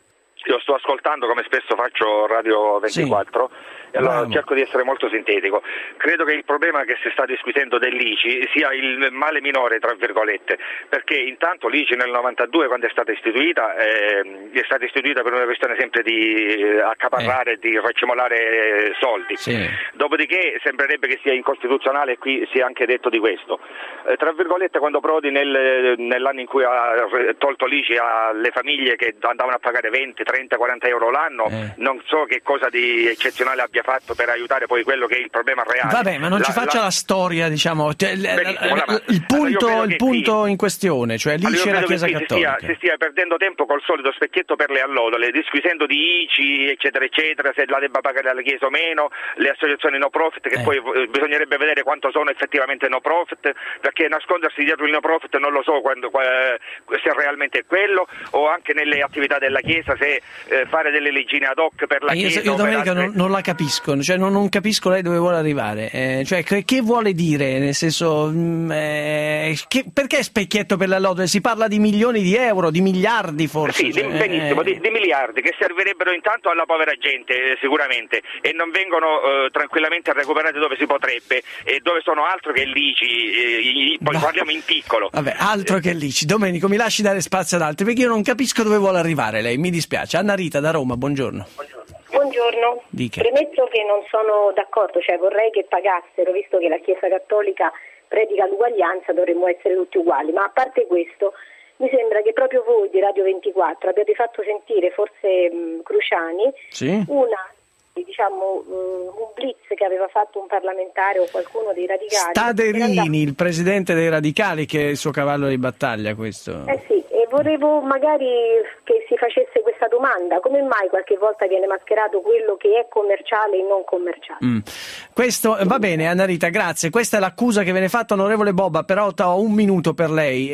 Io sto ascoltando, come spesso faccio, Radio ventiquattro, sì. E allora Bravo. cerco di essere molto sintetico. Credo che il problema che si sta discutendo dell'I C I sia il male minore, tra virgolette, perché intanto l'I C I nel novantadue, quando è stata istituita, eh, è stata istituita per una questione sempre di accaparrare, eh. di racimolare soldi. Sì. Dopodiché sembrerebbe che sia incostituzionale, e qui si è anche detto di questo. Eh, tra virgolette, quando Prodi nel, nell'anno in cui ha tolto l'I C I alle famiglie che andavano a pagare venti, trenta, quaranta euro l'anno, eh. non so che cosa di eccezionale abbia fatto per aiutare poi quello che è il problema reale. Vabbè, ma non la, ci faccia la, la storia, diciamo, cioè, Benissimo, la, il punto, allora il punto in questione, cioè lì c'è la Chiesa Cattolica. Si stia, si stia perdendo tempo col solito specchietto per le allodole, disquisendo di I C I, eccetera, eccetera, se la debba pagare la Chiesa o meno, le associazioni no profit, che eh. poi bisognerebbe vedere quanto sono effettivamente no profit, perché nascondersi dietro il no profit non lo so quando, se realmente è quello, o anche nelle attività della Chiesa, se eh, fare delle leggine ad hoc per la io, Chiesa. Io domenica altre... non, non la capisco. Cioè non, non capisco lei dove vuole arrivare, eh, cioè che, che vuole dire, nel senso mh, eh, che, perché specchietto per la lode? Si parla di milioni di euro, di miliardi forse. Sì, cioè, di, benissimo, eh, di, di miliardi che servirebbero intanto alla povera gente eh, sicuramente, e non vengono eh, tranquillamente recuperati dove si potrebbe, e dove sono altro che l'I C I, eh, poi parliamo in piccolo. Vabbè, altro che l'I C I. Domenico, mi lasci dare spazio ad altri, perché io non capisco dove vuole arrivare lei, mi dispiace. Anna Rita da Roma, buongiorno. Buongiorno. Buongiorno, Dica. Premetto che non sono d'accordo, cioè vorrei che pagassero, visto che la Chiesa Cattolica predica l'uguaglianza, dovremmo essere tutti uguali, ma a parte questo mi sembra che proprio voi di Radio ventiquattro abbiate fatto sentire, forse mh, Cruciani, sì? una diciamo un blitz che aveva fatto un parlamentare o qualcuno dei radicali. Staderini, il presidente dei radicali, che è il suo cavallo di battaglia, questo. Eh sì, e volevo magari che si facesse questa domanda: come mai qualche volta viene mascherato quello che è commerciale e non commerciale? Mm. Questo va bene, Anna Rita, grazie. Questa è l'accusa che viene fatta, onorevole Bobba, però ho un minuto per lei.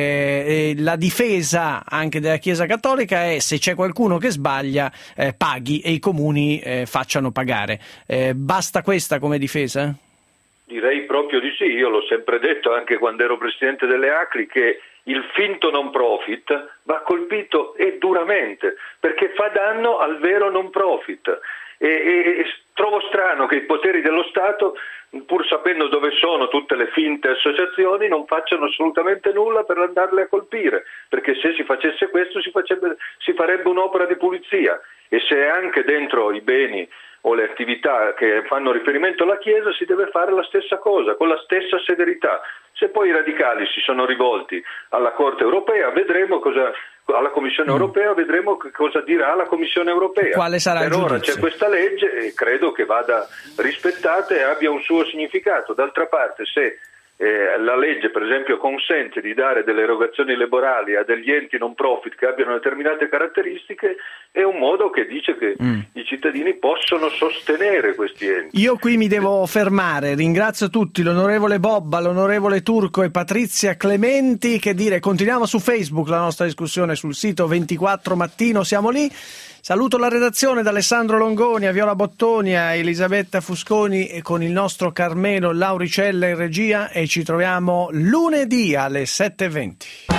Eh, eh, la difesa anche della Chiesa Cattolica è: se c'è qualcuno che sbaglia, eh, paghi, e i comuni eh, facciano pagare. Eh, basta questa come difesa? Direi proprio di sì. Io l'ho sempre detto, anche quando ero presidente delle A C L I, che il finto non profit va colpito e duramente, perché fa danno al vero non profit. E, e, e trovo strano che i poteri dello Stato, pur sapendo dove sono tutte le finte associazioni, non facciano assolutamente nulla per andarle a colpire, perché se si facesse questo si, facebbe, si farebbe un'opera di pulizia, e se anche dentro i beni o le attività che fanno riferimento alla Chiesa si deve fare la stessa cosa, con la stessa severità. Se poi i radicali si sono rivolti alla Corte europea, vedremo cosa, alla Commissione europea, vedremo cosa dirà la Commissione europea. Quale sarà il giudizio? Per ora c'è questa legge e credo che vada rispettata e abbia un suo significato. D'altra parte, se Eh, la legge per esempio consente di dare delle erogazioni liberali a degli enti non profit che abbiano determinate caratteristiche, è un modo che dice che mm. i cittadini possono sostenere questi enti. Io qui mi devo fermare, ringrazio tutti, l'onorevole Bobba, l'onorevole Turco e Patrizia Clementi. Che dire, continuiamo su Facebook la nostra discussione, sul sito ventiquattro Mattino, siamo lì. Saluto la redazione da Alessandro Longoni, a Viola Bottoni, a Elisabetta Fusconi e con il nostro Carmelo Lauricella in regia, e ci troviamo lunedì alle sette e venti.